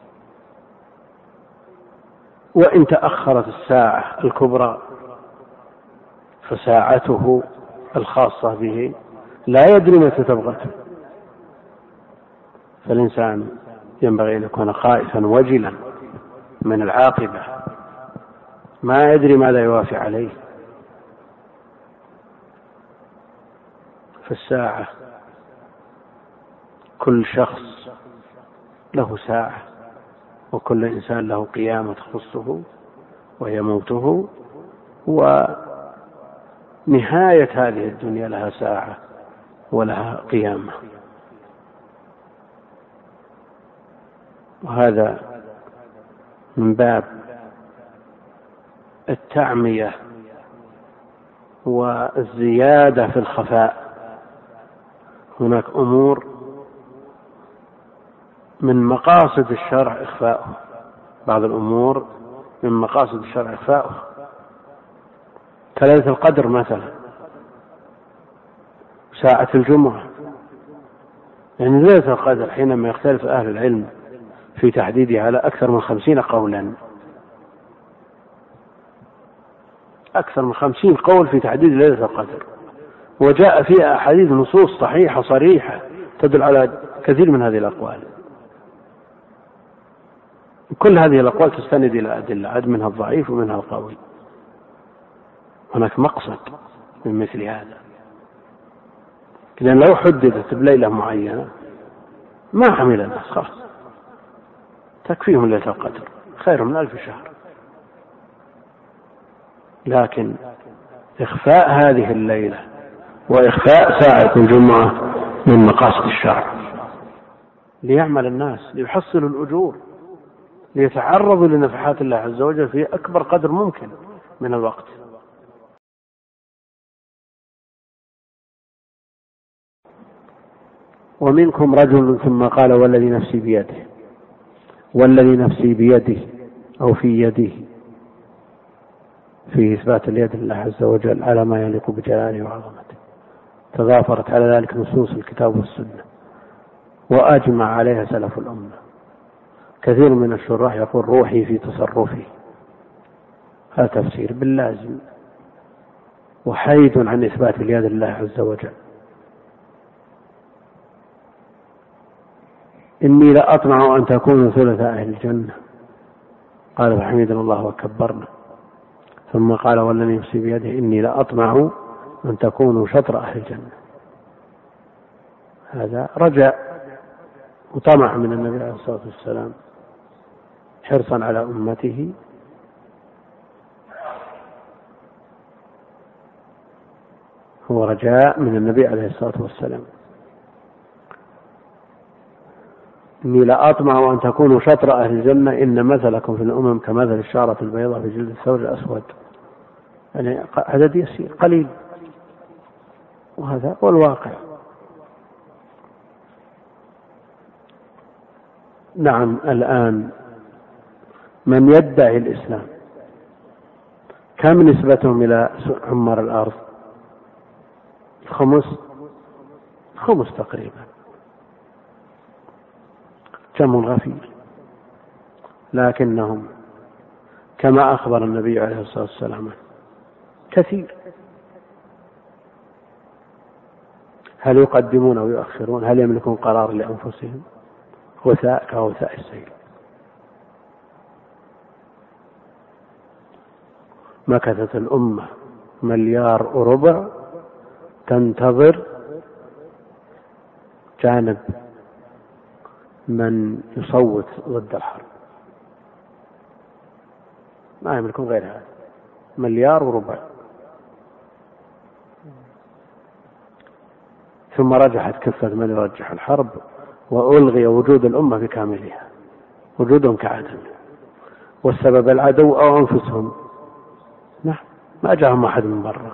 وإن تأخرت الساعة الكبرى فساعته الخاصة به لا يدري متى تبغته. فالإنسان ينبغي أن يكون خائفا وجلا من العاقبة، ما يدري ماذا يوافي عليه. فالساعة كل شخص له ساعة، وكل إنسان له قيامة تخصه وهي موته، ونهاية هذه الدنيا لها ساعة ولها قيامة. وهذا من باب التعمية والزيادة في الخفاء. هناك أمور من مقاصد الشرع إخفاؤه، بعض الأمور من مقاصد الشرع إخفاؤه، كليلة القدر مثلا، ساعة الجمعة. يعني ليلة القدر حينما يختلف أهل العلم في تحديدها على أكثر من خمسين قولا، أكثر من خمسين قول في تحديد ليلة القدر، وجاء فيها أحاديث نصوص صحيحة صريحة تدل على كثير من هذه الأقوال. كل هذه الأقوال تستند إلى أدلة، عد منها الضعيف ومنها القوي. هناك مقصد من مثل هذا. لأن لو حددت بليلة معينة ما عمل الناس خلاص، تكفيهم ليلة القدر خير من ألف شهر. لكن إخفاء هذه الليلة وإخفاء ساعة الجمعة من مقاصد الشرع ليعمل الناس، ليحصلوا الأجور، ليتعرضوا لنفحات الله عز وجل في أكبر قدر ممكن من الوقت. ومنكم رجل ثم قال والذي نفسي بيده، والذي نفسي بيده أو في يده، في إثبات اليد لله عز وجل على ما يليق بجلاله وعظمته، تضافرت على ذلك نصوص الكتاب والسنة وأجمع عليها سلف الأمة. كثير من الشراح يقول روحي في تصرفي، هذا تفسير باللازم وحيد عن إثبات اليد لله عز وجل. إني لأطمع أن تكونوا ثلث أهل الجنة، قال فحمدنا الله وكبرنا، ثم قال والذي نفسي بيده إني لأطمع أن تكونوا شطر أهل الجنة. هذا رجاء وطمع من النبي عليه الصلاة والسلام حرصا على أمته، هو رجاء من النبي عليه الصلاة والسلام. إني لأطمع أن تكونوا شطر أهل الجنة إن مثلكم في الأمم كمثل الشعرة البيضاء في جلد الثور الأسود، يعني عدد يسير قليل، وهذا هو الواقع. نعم الآن من يدعي الإسلام كم نسبتهم إلى عمر الأرض؟ خمس خمس تقريبا، كم غفير، لكنهم كما أخبر النبي عليه الصلاة والسلام كثير. هل يقدمون أو يؤخرون؟ هل يملكون قرار لأنفسهم؟ غثاء كغثاء السيل. مكثت الأمة مليار وربع تنتظر جانب من يصوت ضد الحرب، ما يملكون غير هذا، مليار وربع. ثم رجحت كفة من يرجح الحرب وألغي وجود الأمة بكاملها، وجودهم كعدم، والسبب العدو أو أنفسهم. نعم ما جاءهم أحد من برا،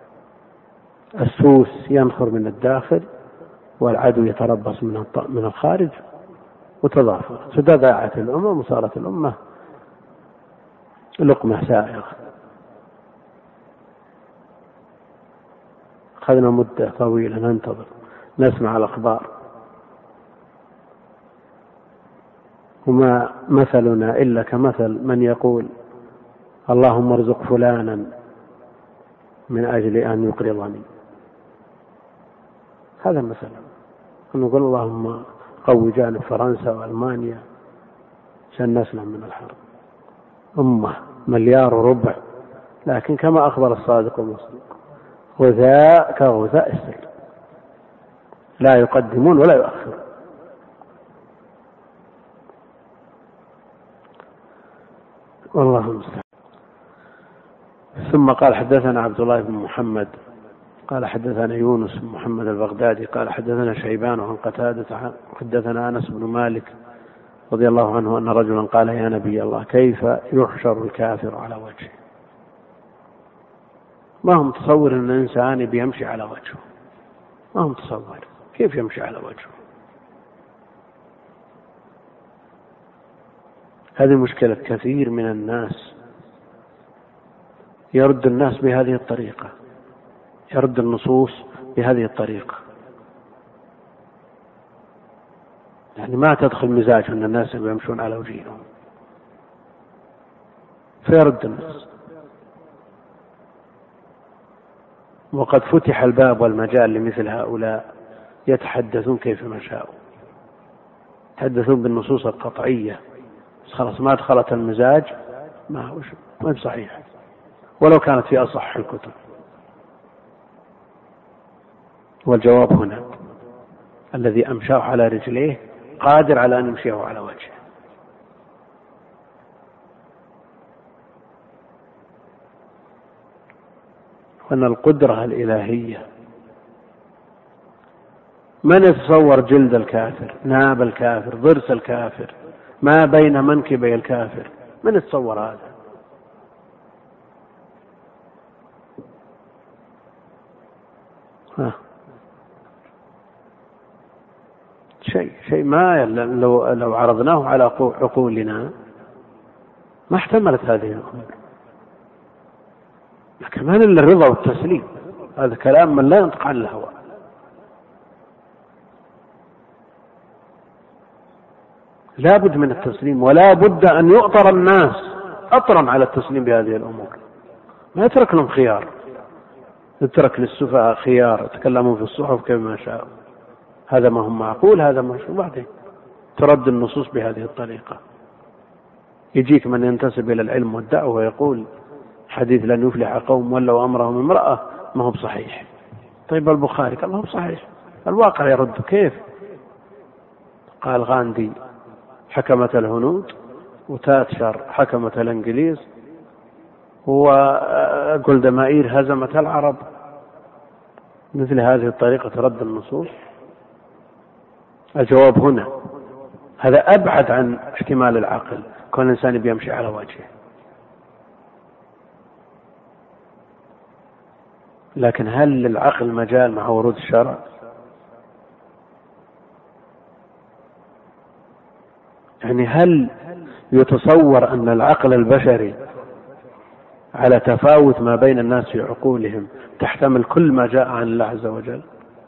السوس ينخر من الداخل والعدو يتربص من الخارج، وتضافرت فتضاعت الأمة وصارت الأمة لقمة سائغة. أخذنا مدة طويلة ننتظر نسمع الأخبار، وما مثلنا إلا كمثل من يقول اللهم ارزق فلانا من أجل أن يقرضني. هذا المثل، نقول اللهم قوي جانب فرنسا وألمانيا عشان نسلم من الحرب. أمة مليار وربع، لكن كما أخبر الصادق المصدوق غثاء كغثاء السيل، لا يقدمون ولا يؤخرون. والله المستعان. ثم قال حدثنا عبد الله بن محمد قال حدثنا يونس بن محمد البغدادي قال حدثنا شيبان عن قتادة حدثنا أنس بن مالك رضي الله عنه أن رجلا قال يا نبي الله كيف يحشر الكافر على وجهه؟ ما هم تصور أن الإنسان بيمشي على وجهه، ما هم تصور كيف يمشي على وجهه. هذه مشكلة كثير من الناس، يرد الناس بهذه الطريقة، يرد النصوص بهذه الطريقة، يعني ما تدخل مزاج أن الناس يمشون على وجههم، فيرد الناس. وقد فتح الباب والمجال لمثل هؤلاء يتحدثون كيفما شاءوا، يتحدثون بالنصوص القطعية، خلاص ما دخلت المزاج ما هو ما صحيح ولو كانت في أصح الكتب. والجواب هنا الذي أمشاه على رجليه قادر على أن يمشيه على وجهه. وأن القدرة الإلهية، من يتصور جلد الكافر، ناب الكافر، ضرس الكافر، ما بين منكبي الكافر؟ من يتصور هذا؟ ها. شيء شيء ما لو لو عرضناه على عقولنا ما احتملت هذه الأمور. لكن ما إلا الرضا والتسليم، هذا كلام من لا ينطق عن الهوى. لا بد من التسليم، ولا بد أن يؤطر الناس أطرا على التسليم بهذه الأمور، ما يترك لهم خيار، يترك للسفهاء خيار يتكلمون في الصحف كما شاءوا، هذا ما هم معقول، هذا ما شو. بعدين ترد النصوص بهذه الطريقة. يجيك من ينتسب إلى العلم والدعوة ويقول حديث لن يفلح قوم ولوا أمرهم امرأة ما هو بصحيح. طيب البخاري قال ما هو بصحيح، الواقع يرد. كيف؟ قال غاندي حكمة الهنود، وتاتشر حكمة الإنجليز، وجولدمائير هزمت العرب. مثل هذه الطريقة ترد النصوص؟ الجواب هنا هذا أبعد عن احتمال العقل، كون الإنسان بيمشي على وجهه. لكن هل للعقل مجال مع ورود الشرع؟ يعني هل يتصور أن العقل البشري على تفاوت ما بين الناس في عقولهم تحتمل كل ما جاء عن الله عز وجل؟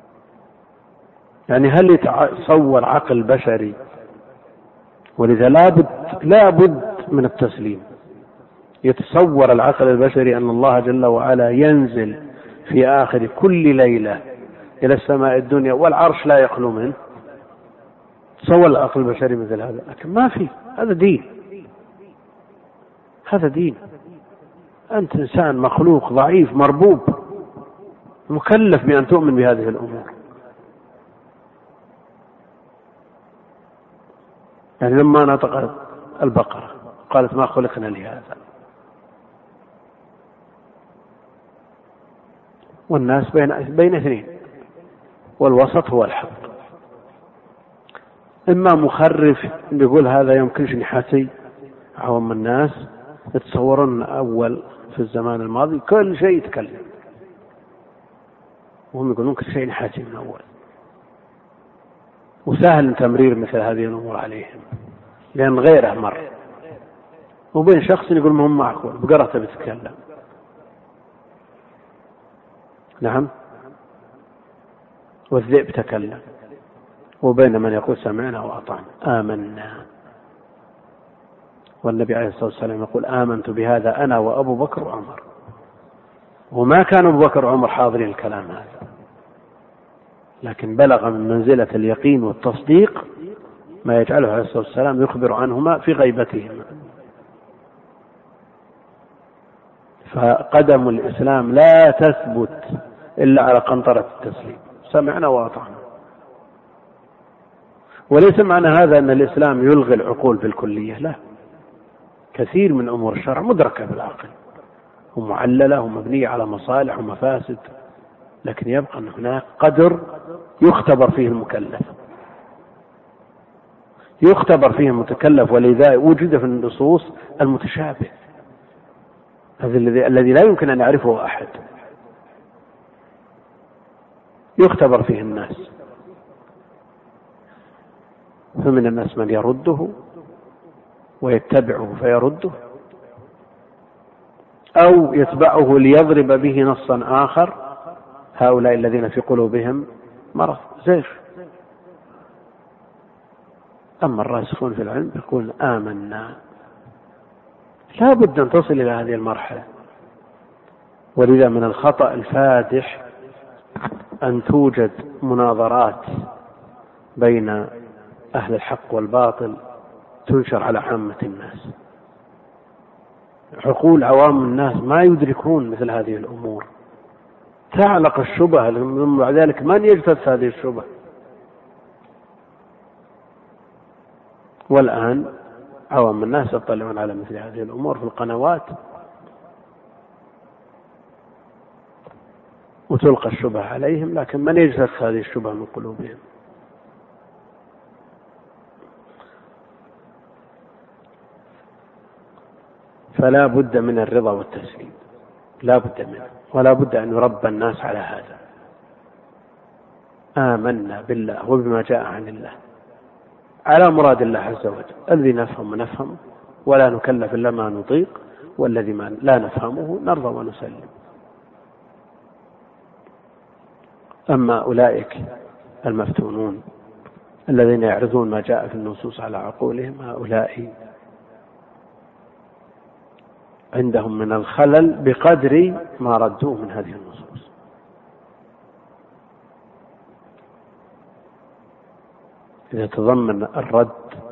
يعني هل يتصور عقل بشري؟ ولذا لابد لابد من التسليم. يتصور العقل البشري أن الله جل وعلا ينزل في آخر كل ليلة إلى السماء الدنيا والعرش لا يخلو منه؟ تصور العقل البشري مثل هذا؟ لكن ما في. هذا دين، هذا دين. أنت إنسان مخلوق ضعيف مربوب مكلف بأن تؤمن بهذه الأمور. يعني لما نطقت البقرة قالت ما خلقنا لهذا، والناس بين بين اثنين، والوسط هو الحق. إما مخرف يقول هذا يمكنش نحاسي عوام الناس يتصورون أول في الزمان الماضي كل شيء يتكلم، وهم يقولون كل شيء نحاسي من أول، وسهل تمرير مثل هذه الأمور عليهم لأن غيره مر. وبين شخص يقول ما هم معقول بقرأته بيتكلم. نعم، والذئب تكلم، وبين من يقول سمعنا وأطعنا آمنا. والنبي عليه الصلاة والسلام يقول آمنت بهذا أنا وأبو بكر وعمر، وما كان أبو بكر وعمر حاضرين الكلام هذا، لكن بلغ من منزلة اليقين والتصديق ما يجعله عليه الصلاة والسلام يخبر عنهما في غيبتهما. فقدم الإسلام لا تثبت إلا على قنطرة التسليم، سمعنا وأطعنا. وليس معنى هذا أن الإسلام يلغي العقول بالكلية، لا، كثير من أمور الشرع مدركة بالعقل ومعللة ومبنية على مصالح ومفاسد، لكن يبقى أن هناك قدر يختبر فيه المكلف، يختبر فيه المتكلف، ولذا وجد في النصوص المتشابه الذي لا يمكن أن يعرفه أحد، يختبر فيه الناس. فمن الناس من يرده ويتبعه فيرده، أو يتبعه ليضرب به نصا آخر، هؤلاء الذين في قلوبهم مرض زيغ. أما الراسخون في العلم يقول آمنا. لا بد أن تصل إلى هذه المرحلة. ولذا من الخطأ الفادح أن توجد مناظرات بين أهل الحق والباطل تنشر على عامة الناس. عقول عوام الناس ما يدركون مثل هذه الأمور، تعلق الشبهة، ثم بعد ذلك من يجتث هذه الشبهة؟ والآن عوام الناس يطلعون على مثل هذه الأمور في القنوات وتلقى الشبهة عليهم، لكن من يجتث هذه الشبهة من قلوبهم؟ فلا بد من الرضا والتسليم، لا بد منه، ولا بد أن يربى الناس على هذا. آمنا بالله وبما جاء عن الله على مراد الله عز وجل، الذي نفهم ونفهم ولا نكلف إلا ما نطيق، والذي ما لا نفهمه نرضى ونسلم. أما أولئك المفتونون الذين يعرضون ما جاء في النصوص على عقولهم، هؤلاء عندهم من الخلل بقدر ما ردوه من هذه النصوص. إذا تضمن الرد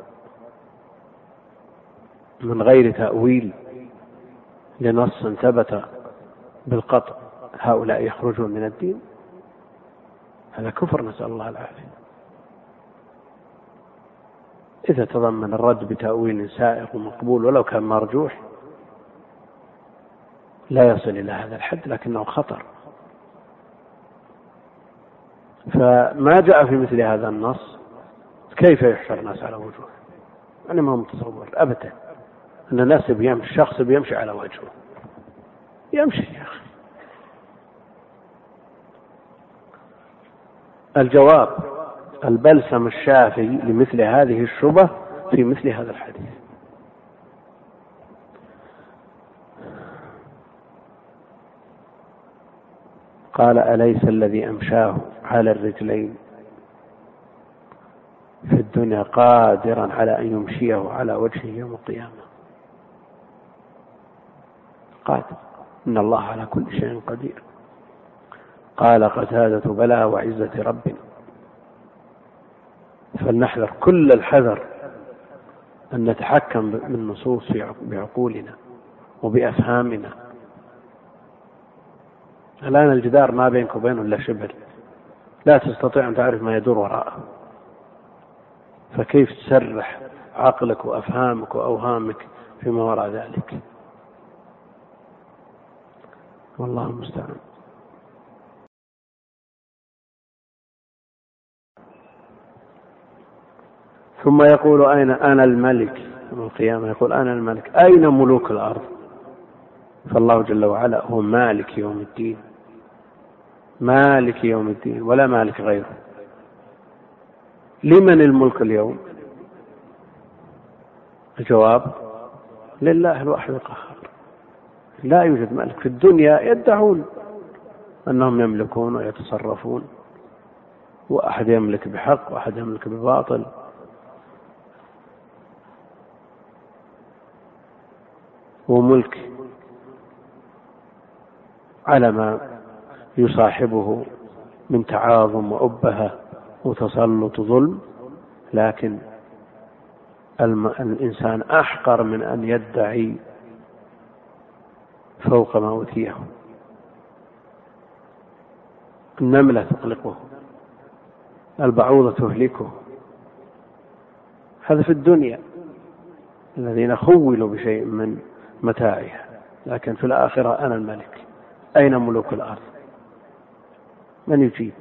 من غير تأويل لنص ثبت بالقطع هؤلاء يخرجون من الدين، هذا كفر، نسأل الله العافية. إذا تضمن الرد بتأويل سائغ ومقبول ولو كان مرجوح لا يصل إلى هذا الحد، لكنه خطر. فما جاء في مثل هذا النص كيف يحشر الناس على وجوه؟ أنا ما متصور أبدا أن الناس بيمشي، شخص بيمشي على وجهه، يمشي يا أخي. الجواب البلسم الشافي لمثل هذه الشبهة في مثل هذا الحديث. قال: أليس الذي أمشاه على الرجلين في الدنيا قادرا على أن يمشيه على وجهه يوم القيامة؟ قادر، إن الله على كل شيء قدير. قال قتادة: بلى وعزة ربنا. فلنحذر كل الحذر أن نتحكم بالنصوص بعقولنا وبأفهامنا. الآن الجدار ما بينك وبينه إلا شبر، لا تستطيع أن تعرف ما يدور وراءه، فكيف تسرح عقلك وأفهامك وأوهامك فيما وراء ذلك؟ والله المستعان. ثم يقول: أين أنا الملك؟ يوم القيامة يقول: أنا الملك، أين ملوك الأرض؟ فالله جل وعلا هو مالك يوم الدين، مالك يوم الدين ولا مالك غيره. لمن الملك اليوم؟ الجواب: لله الواحد القهار. لا يوجد ملك. في الدنيا يدعون أنهم يملكون ويتصرفون، وأحد يملك بحق وأحد يملك بباطل، وملك على ما يصاحبه من تعاظم وأبهة وتسلط ظلم. لكن الإنسان أحقر من أن يدعي فوق ما أوتيه. النملة تطلقه، البعوضة تهلكه. هذا في الدنيا الذين خولوا بشيء من متاعها، لكن في الآخرة أنا الملك. أين ملوك الأرض؟ من يجيب؟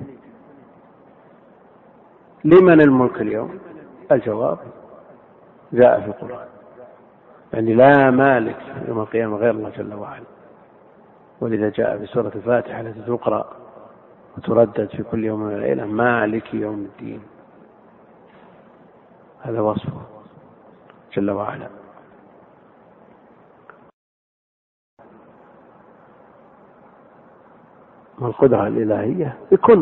لمن الملك اليوم؟ الجواب جاء في القرآن، يعني لا مالك يوم القيامة غير الله جل وعلا. ولذا جاء في سورة الفاتحة التي تقرأ وتردد في كل يوم وليلة: مالك يوم الدين. هذا وصفه جل وعلا. والقدرة الإلهية بكل،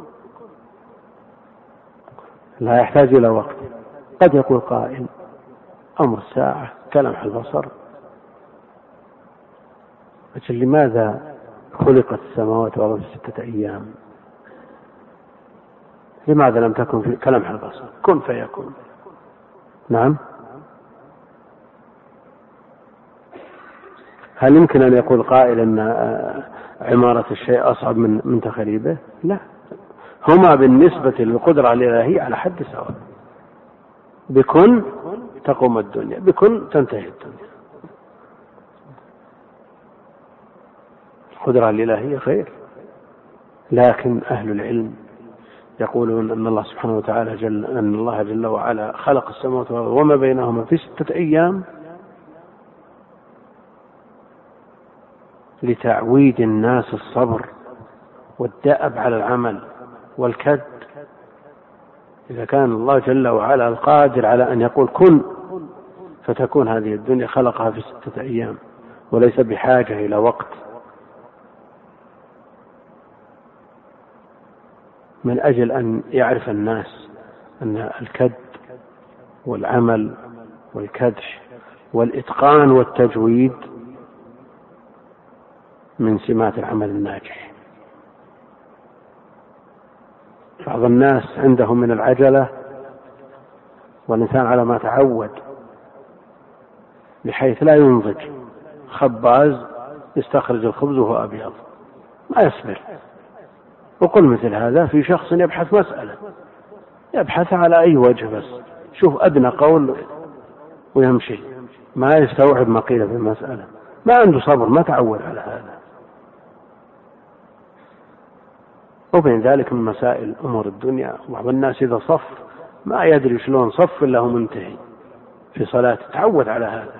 لا يحتاج إلى وقت. قد يقول قائل: أمر الساعة كلمح البصر. أجل لماذا خلقت السماوات والأرض في ستة أيام؟ لماذا لم تكن في كلمح البصر؟ كن فيكون. نعم. هل يمكن أن يقول قائل أن عمارة الشيء أصعب من من تخريبه؟ لا، هما بالنسبة للقدرة الإلهية على حد سواء. بكن تقوم الدنيا، بكن تنتهي الدنيا. القدرة الإلهية خير، لكن أهل العلم يقولون أن الله سبحانه وتعالى جل أن الله جل وعلا خلق السماوات والأرض وما بينهما في ستة أيام لتعويد الناس الصبر والدأب على العمل والكد. إذا كان الله جل وعلا القادر على أن يقول كن فتكون هذه الدنيا خلقها في ستة أيام وليس بحاجة إلى وقت، من أجل أن يعرف الناس أن الكد والعمل والكدح والإتقان والتجويد من سمات العمل الناجح. بعض الناس عنده من العجلة والإنسان على ما تعود بحيث لا ينضج، خباز يستخرج الخبز وهو أبيض ما يصبر. وقل مثل هذا في شخص يبحث مسألة، يبحث على أي وجه بس شوف أدنى قول ويمشي، ما يستوعب ما قيل في المسألة، ما عنده صبر، ما تعود على هذا. وبين ذلك من مسائل أمور الدنيا، بعض الناس إذا صف ما يدري شلون صف إلا هو منتهي في صلاة، تعود على هذا.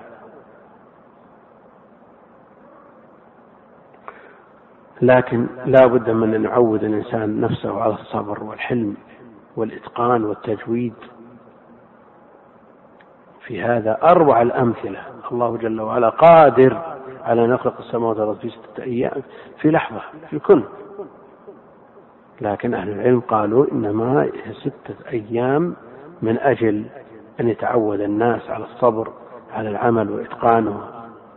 لكن لا بد من أن يعود الإنسان نفسه على الصبر والحلم والإتقان والتجويد. في هذا أروع الأمثلة. الله جل وعلا قادر على أن يخلق السماوات والأرض في ستة أيام في لحظة في كل، لكن أهل العلم قالوا إنما ستة أيام من أجل أن يتعود الناس على الصبر على العمل وإتقانه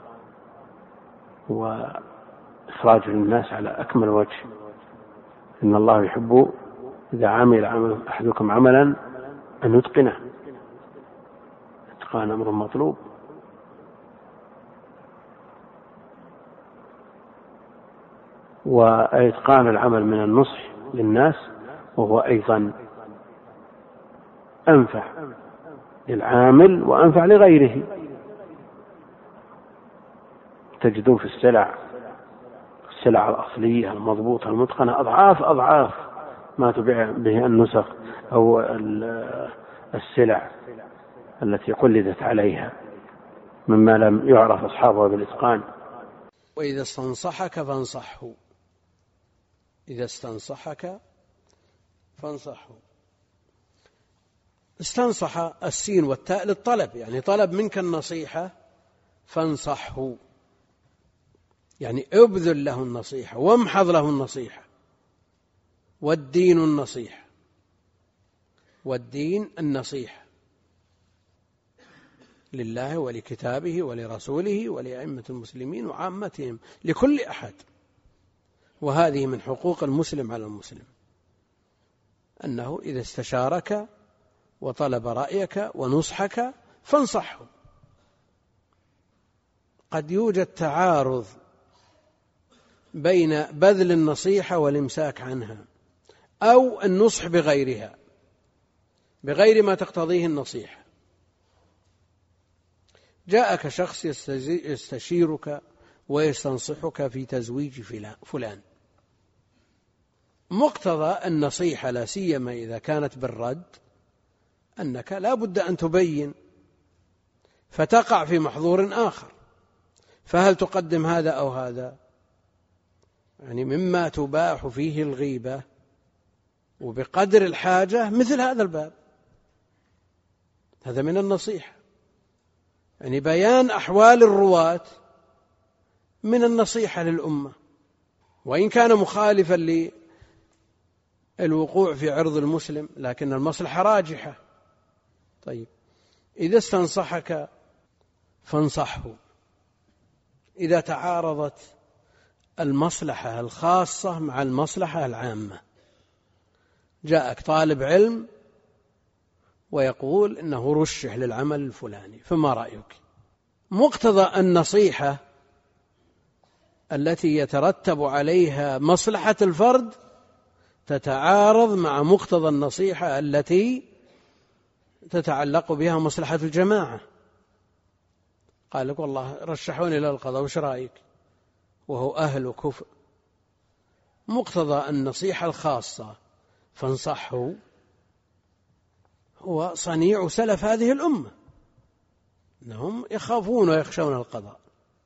وإخراج الناس على أكمل وجه. إن الله يحب إذا عمل عمل أحدكم عملا أن يتقنه، إتقان أمر مطلوب. وإتقان العمل من النصح للناس وهو أيضا أنفع للعامل وأنفع لغيره. تجدون في السلع السلع الأصلية المضبوطة المتقنة أضعاف أضعاف ما تبيع به النسخ أو السلع التي قلدت عليها مما لم يعرف أصحابها بالإتقان. وإذا استنصحك فانصحه، إذا استنصحك فانصحه. استنصح السين والتاء للطلب، يعني طلب منك النصيحة فانصحه، يعني ابذل له النصيحة وامحض له النصيحة. والدين النصيحة، والدين النصيحة لله ولكتابه ولرسوله ولأئمة المسلمين وعامتهم، لكل أحد. وهذه من حقوق المسلم على المسلم، أنه إذا استشارك وطلب رأيك ونصحك فانصحه. قد يوجد تعارض بين بذل النصيحة والإمساك عنها، أو النصح بغيرها بغير ما تقتضيه النصيحة. جاءك شخص يستشيرك ويستنصحك في تزويج فلان، مقتضى النصيحة لا سيما إذا كانت بالرد أنك لا بد أن تبين، فتقع في محظور آخر. فهل تقدم هذا أو هذا؟ يعني مما تباح فيه الغيبة وبقدر الحاجة مثل هذا الباب، هذا من النصيحة، يعني بيان أحوال الرواة من النصيحة للأمة، وإن كان مخالفا للوقوع في عرض المسلم لكن المصلحة راجحة. طيب، إذا استنصحك فانصحه. إذا تعارضت المصلحة الخاصة مع المصلحة العامة، جاءك طالب علم ويقول إنه رشح للعمل الفلاني، فما رأيك؟ مقتضى النصيحة التي يترتب عليها مصلحة الفرد تتعارض مع مقتضى النصيحة التي تتعلق بها مصلحة الجماعة. قال لك والله رشحوني للقضاء وش رأيك؟ وهو أهل كفر. مقتضى النصيحة الخاصة فانصحه هو صنيع سلف هذه الأمة، أنهم يخافون ويخشون القضاء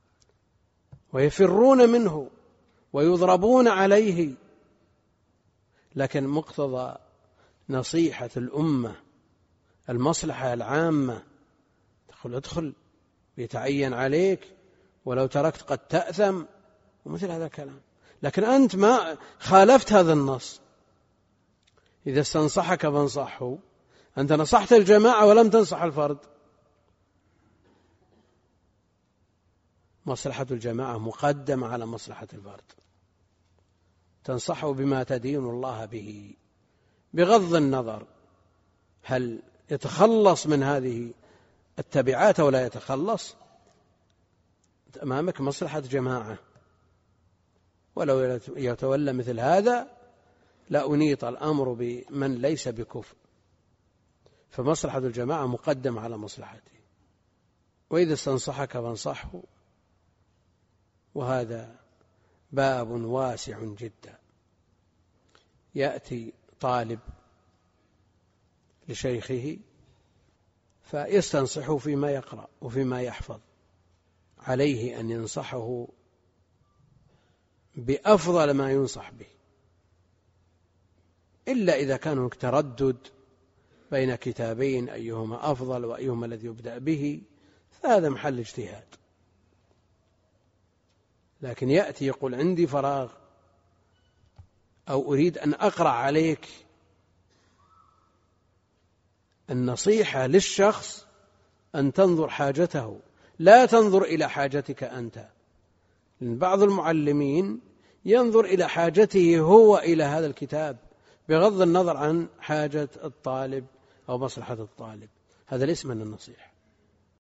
ويفرون منه ويضربون عليه. لكن مقتضى نصيحة الأمة المصلحة العامة ادخل ادخل يتعين عليك ولو تركت قد تأثم ومثل هذا الكلام. لكن أنت ما خالفت هذا النص، إذا استنصحك فانصحه. أنت نصحت الجماعة ولم تنصح الفرد. مصلحة الجماعة مقدمة على مصلحة الفرد. تنصحه بما تدين الله به بغض النظر هل يتخلص من هذه التبعات أو لا يتخلص. أمامك مصلحة جماعة، ولو يتولى مثل هذا لا أنيط الأمر بمن ليس بكفء. فمصلحة الجماعة مقدم على مصلحته، وإذا استنصحك فانصحه. وهذا باب واسع جدا. يأتي طالب لشيخه فيستنصحه فيما يقرأ وفيما يحفظ، عليه أن ينصحه بأفضل ما ينصح به، إلا إذا كان هناك تردد بين كتابين أيهما أفضل وأيهما الذي يبدأ به، فهذا محل اجتهاد. لكن يأتي يقول عندي فراغ أو أريد أن أقرأ عليك النصيحة للشخص أن تنظر حاجته لا تنظر إلى حاجتك أنت. لأن بعض المعلمين ينظر إلى حاجته هو إلى هذا الكتاب بغض النظر عن حاجة الطالب أو مصلحة الطالب. هذا ليس من النصيحة.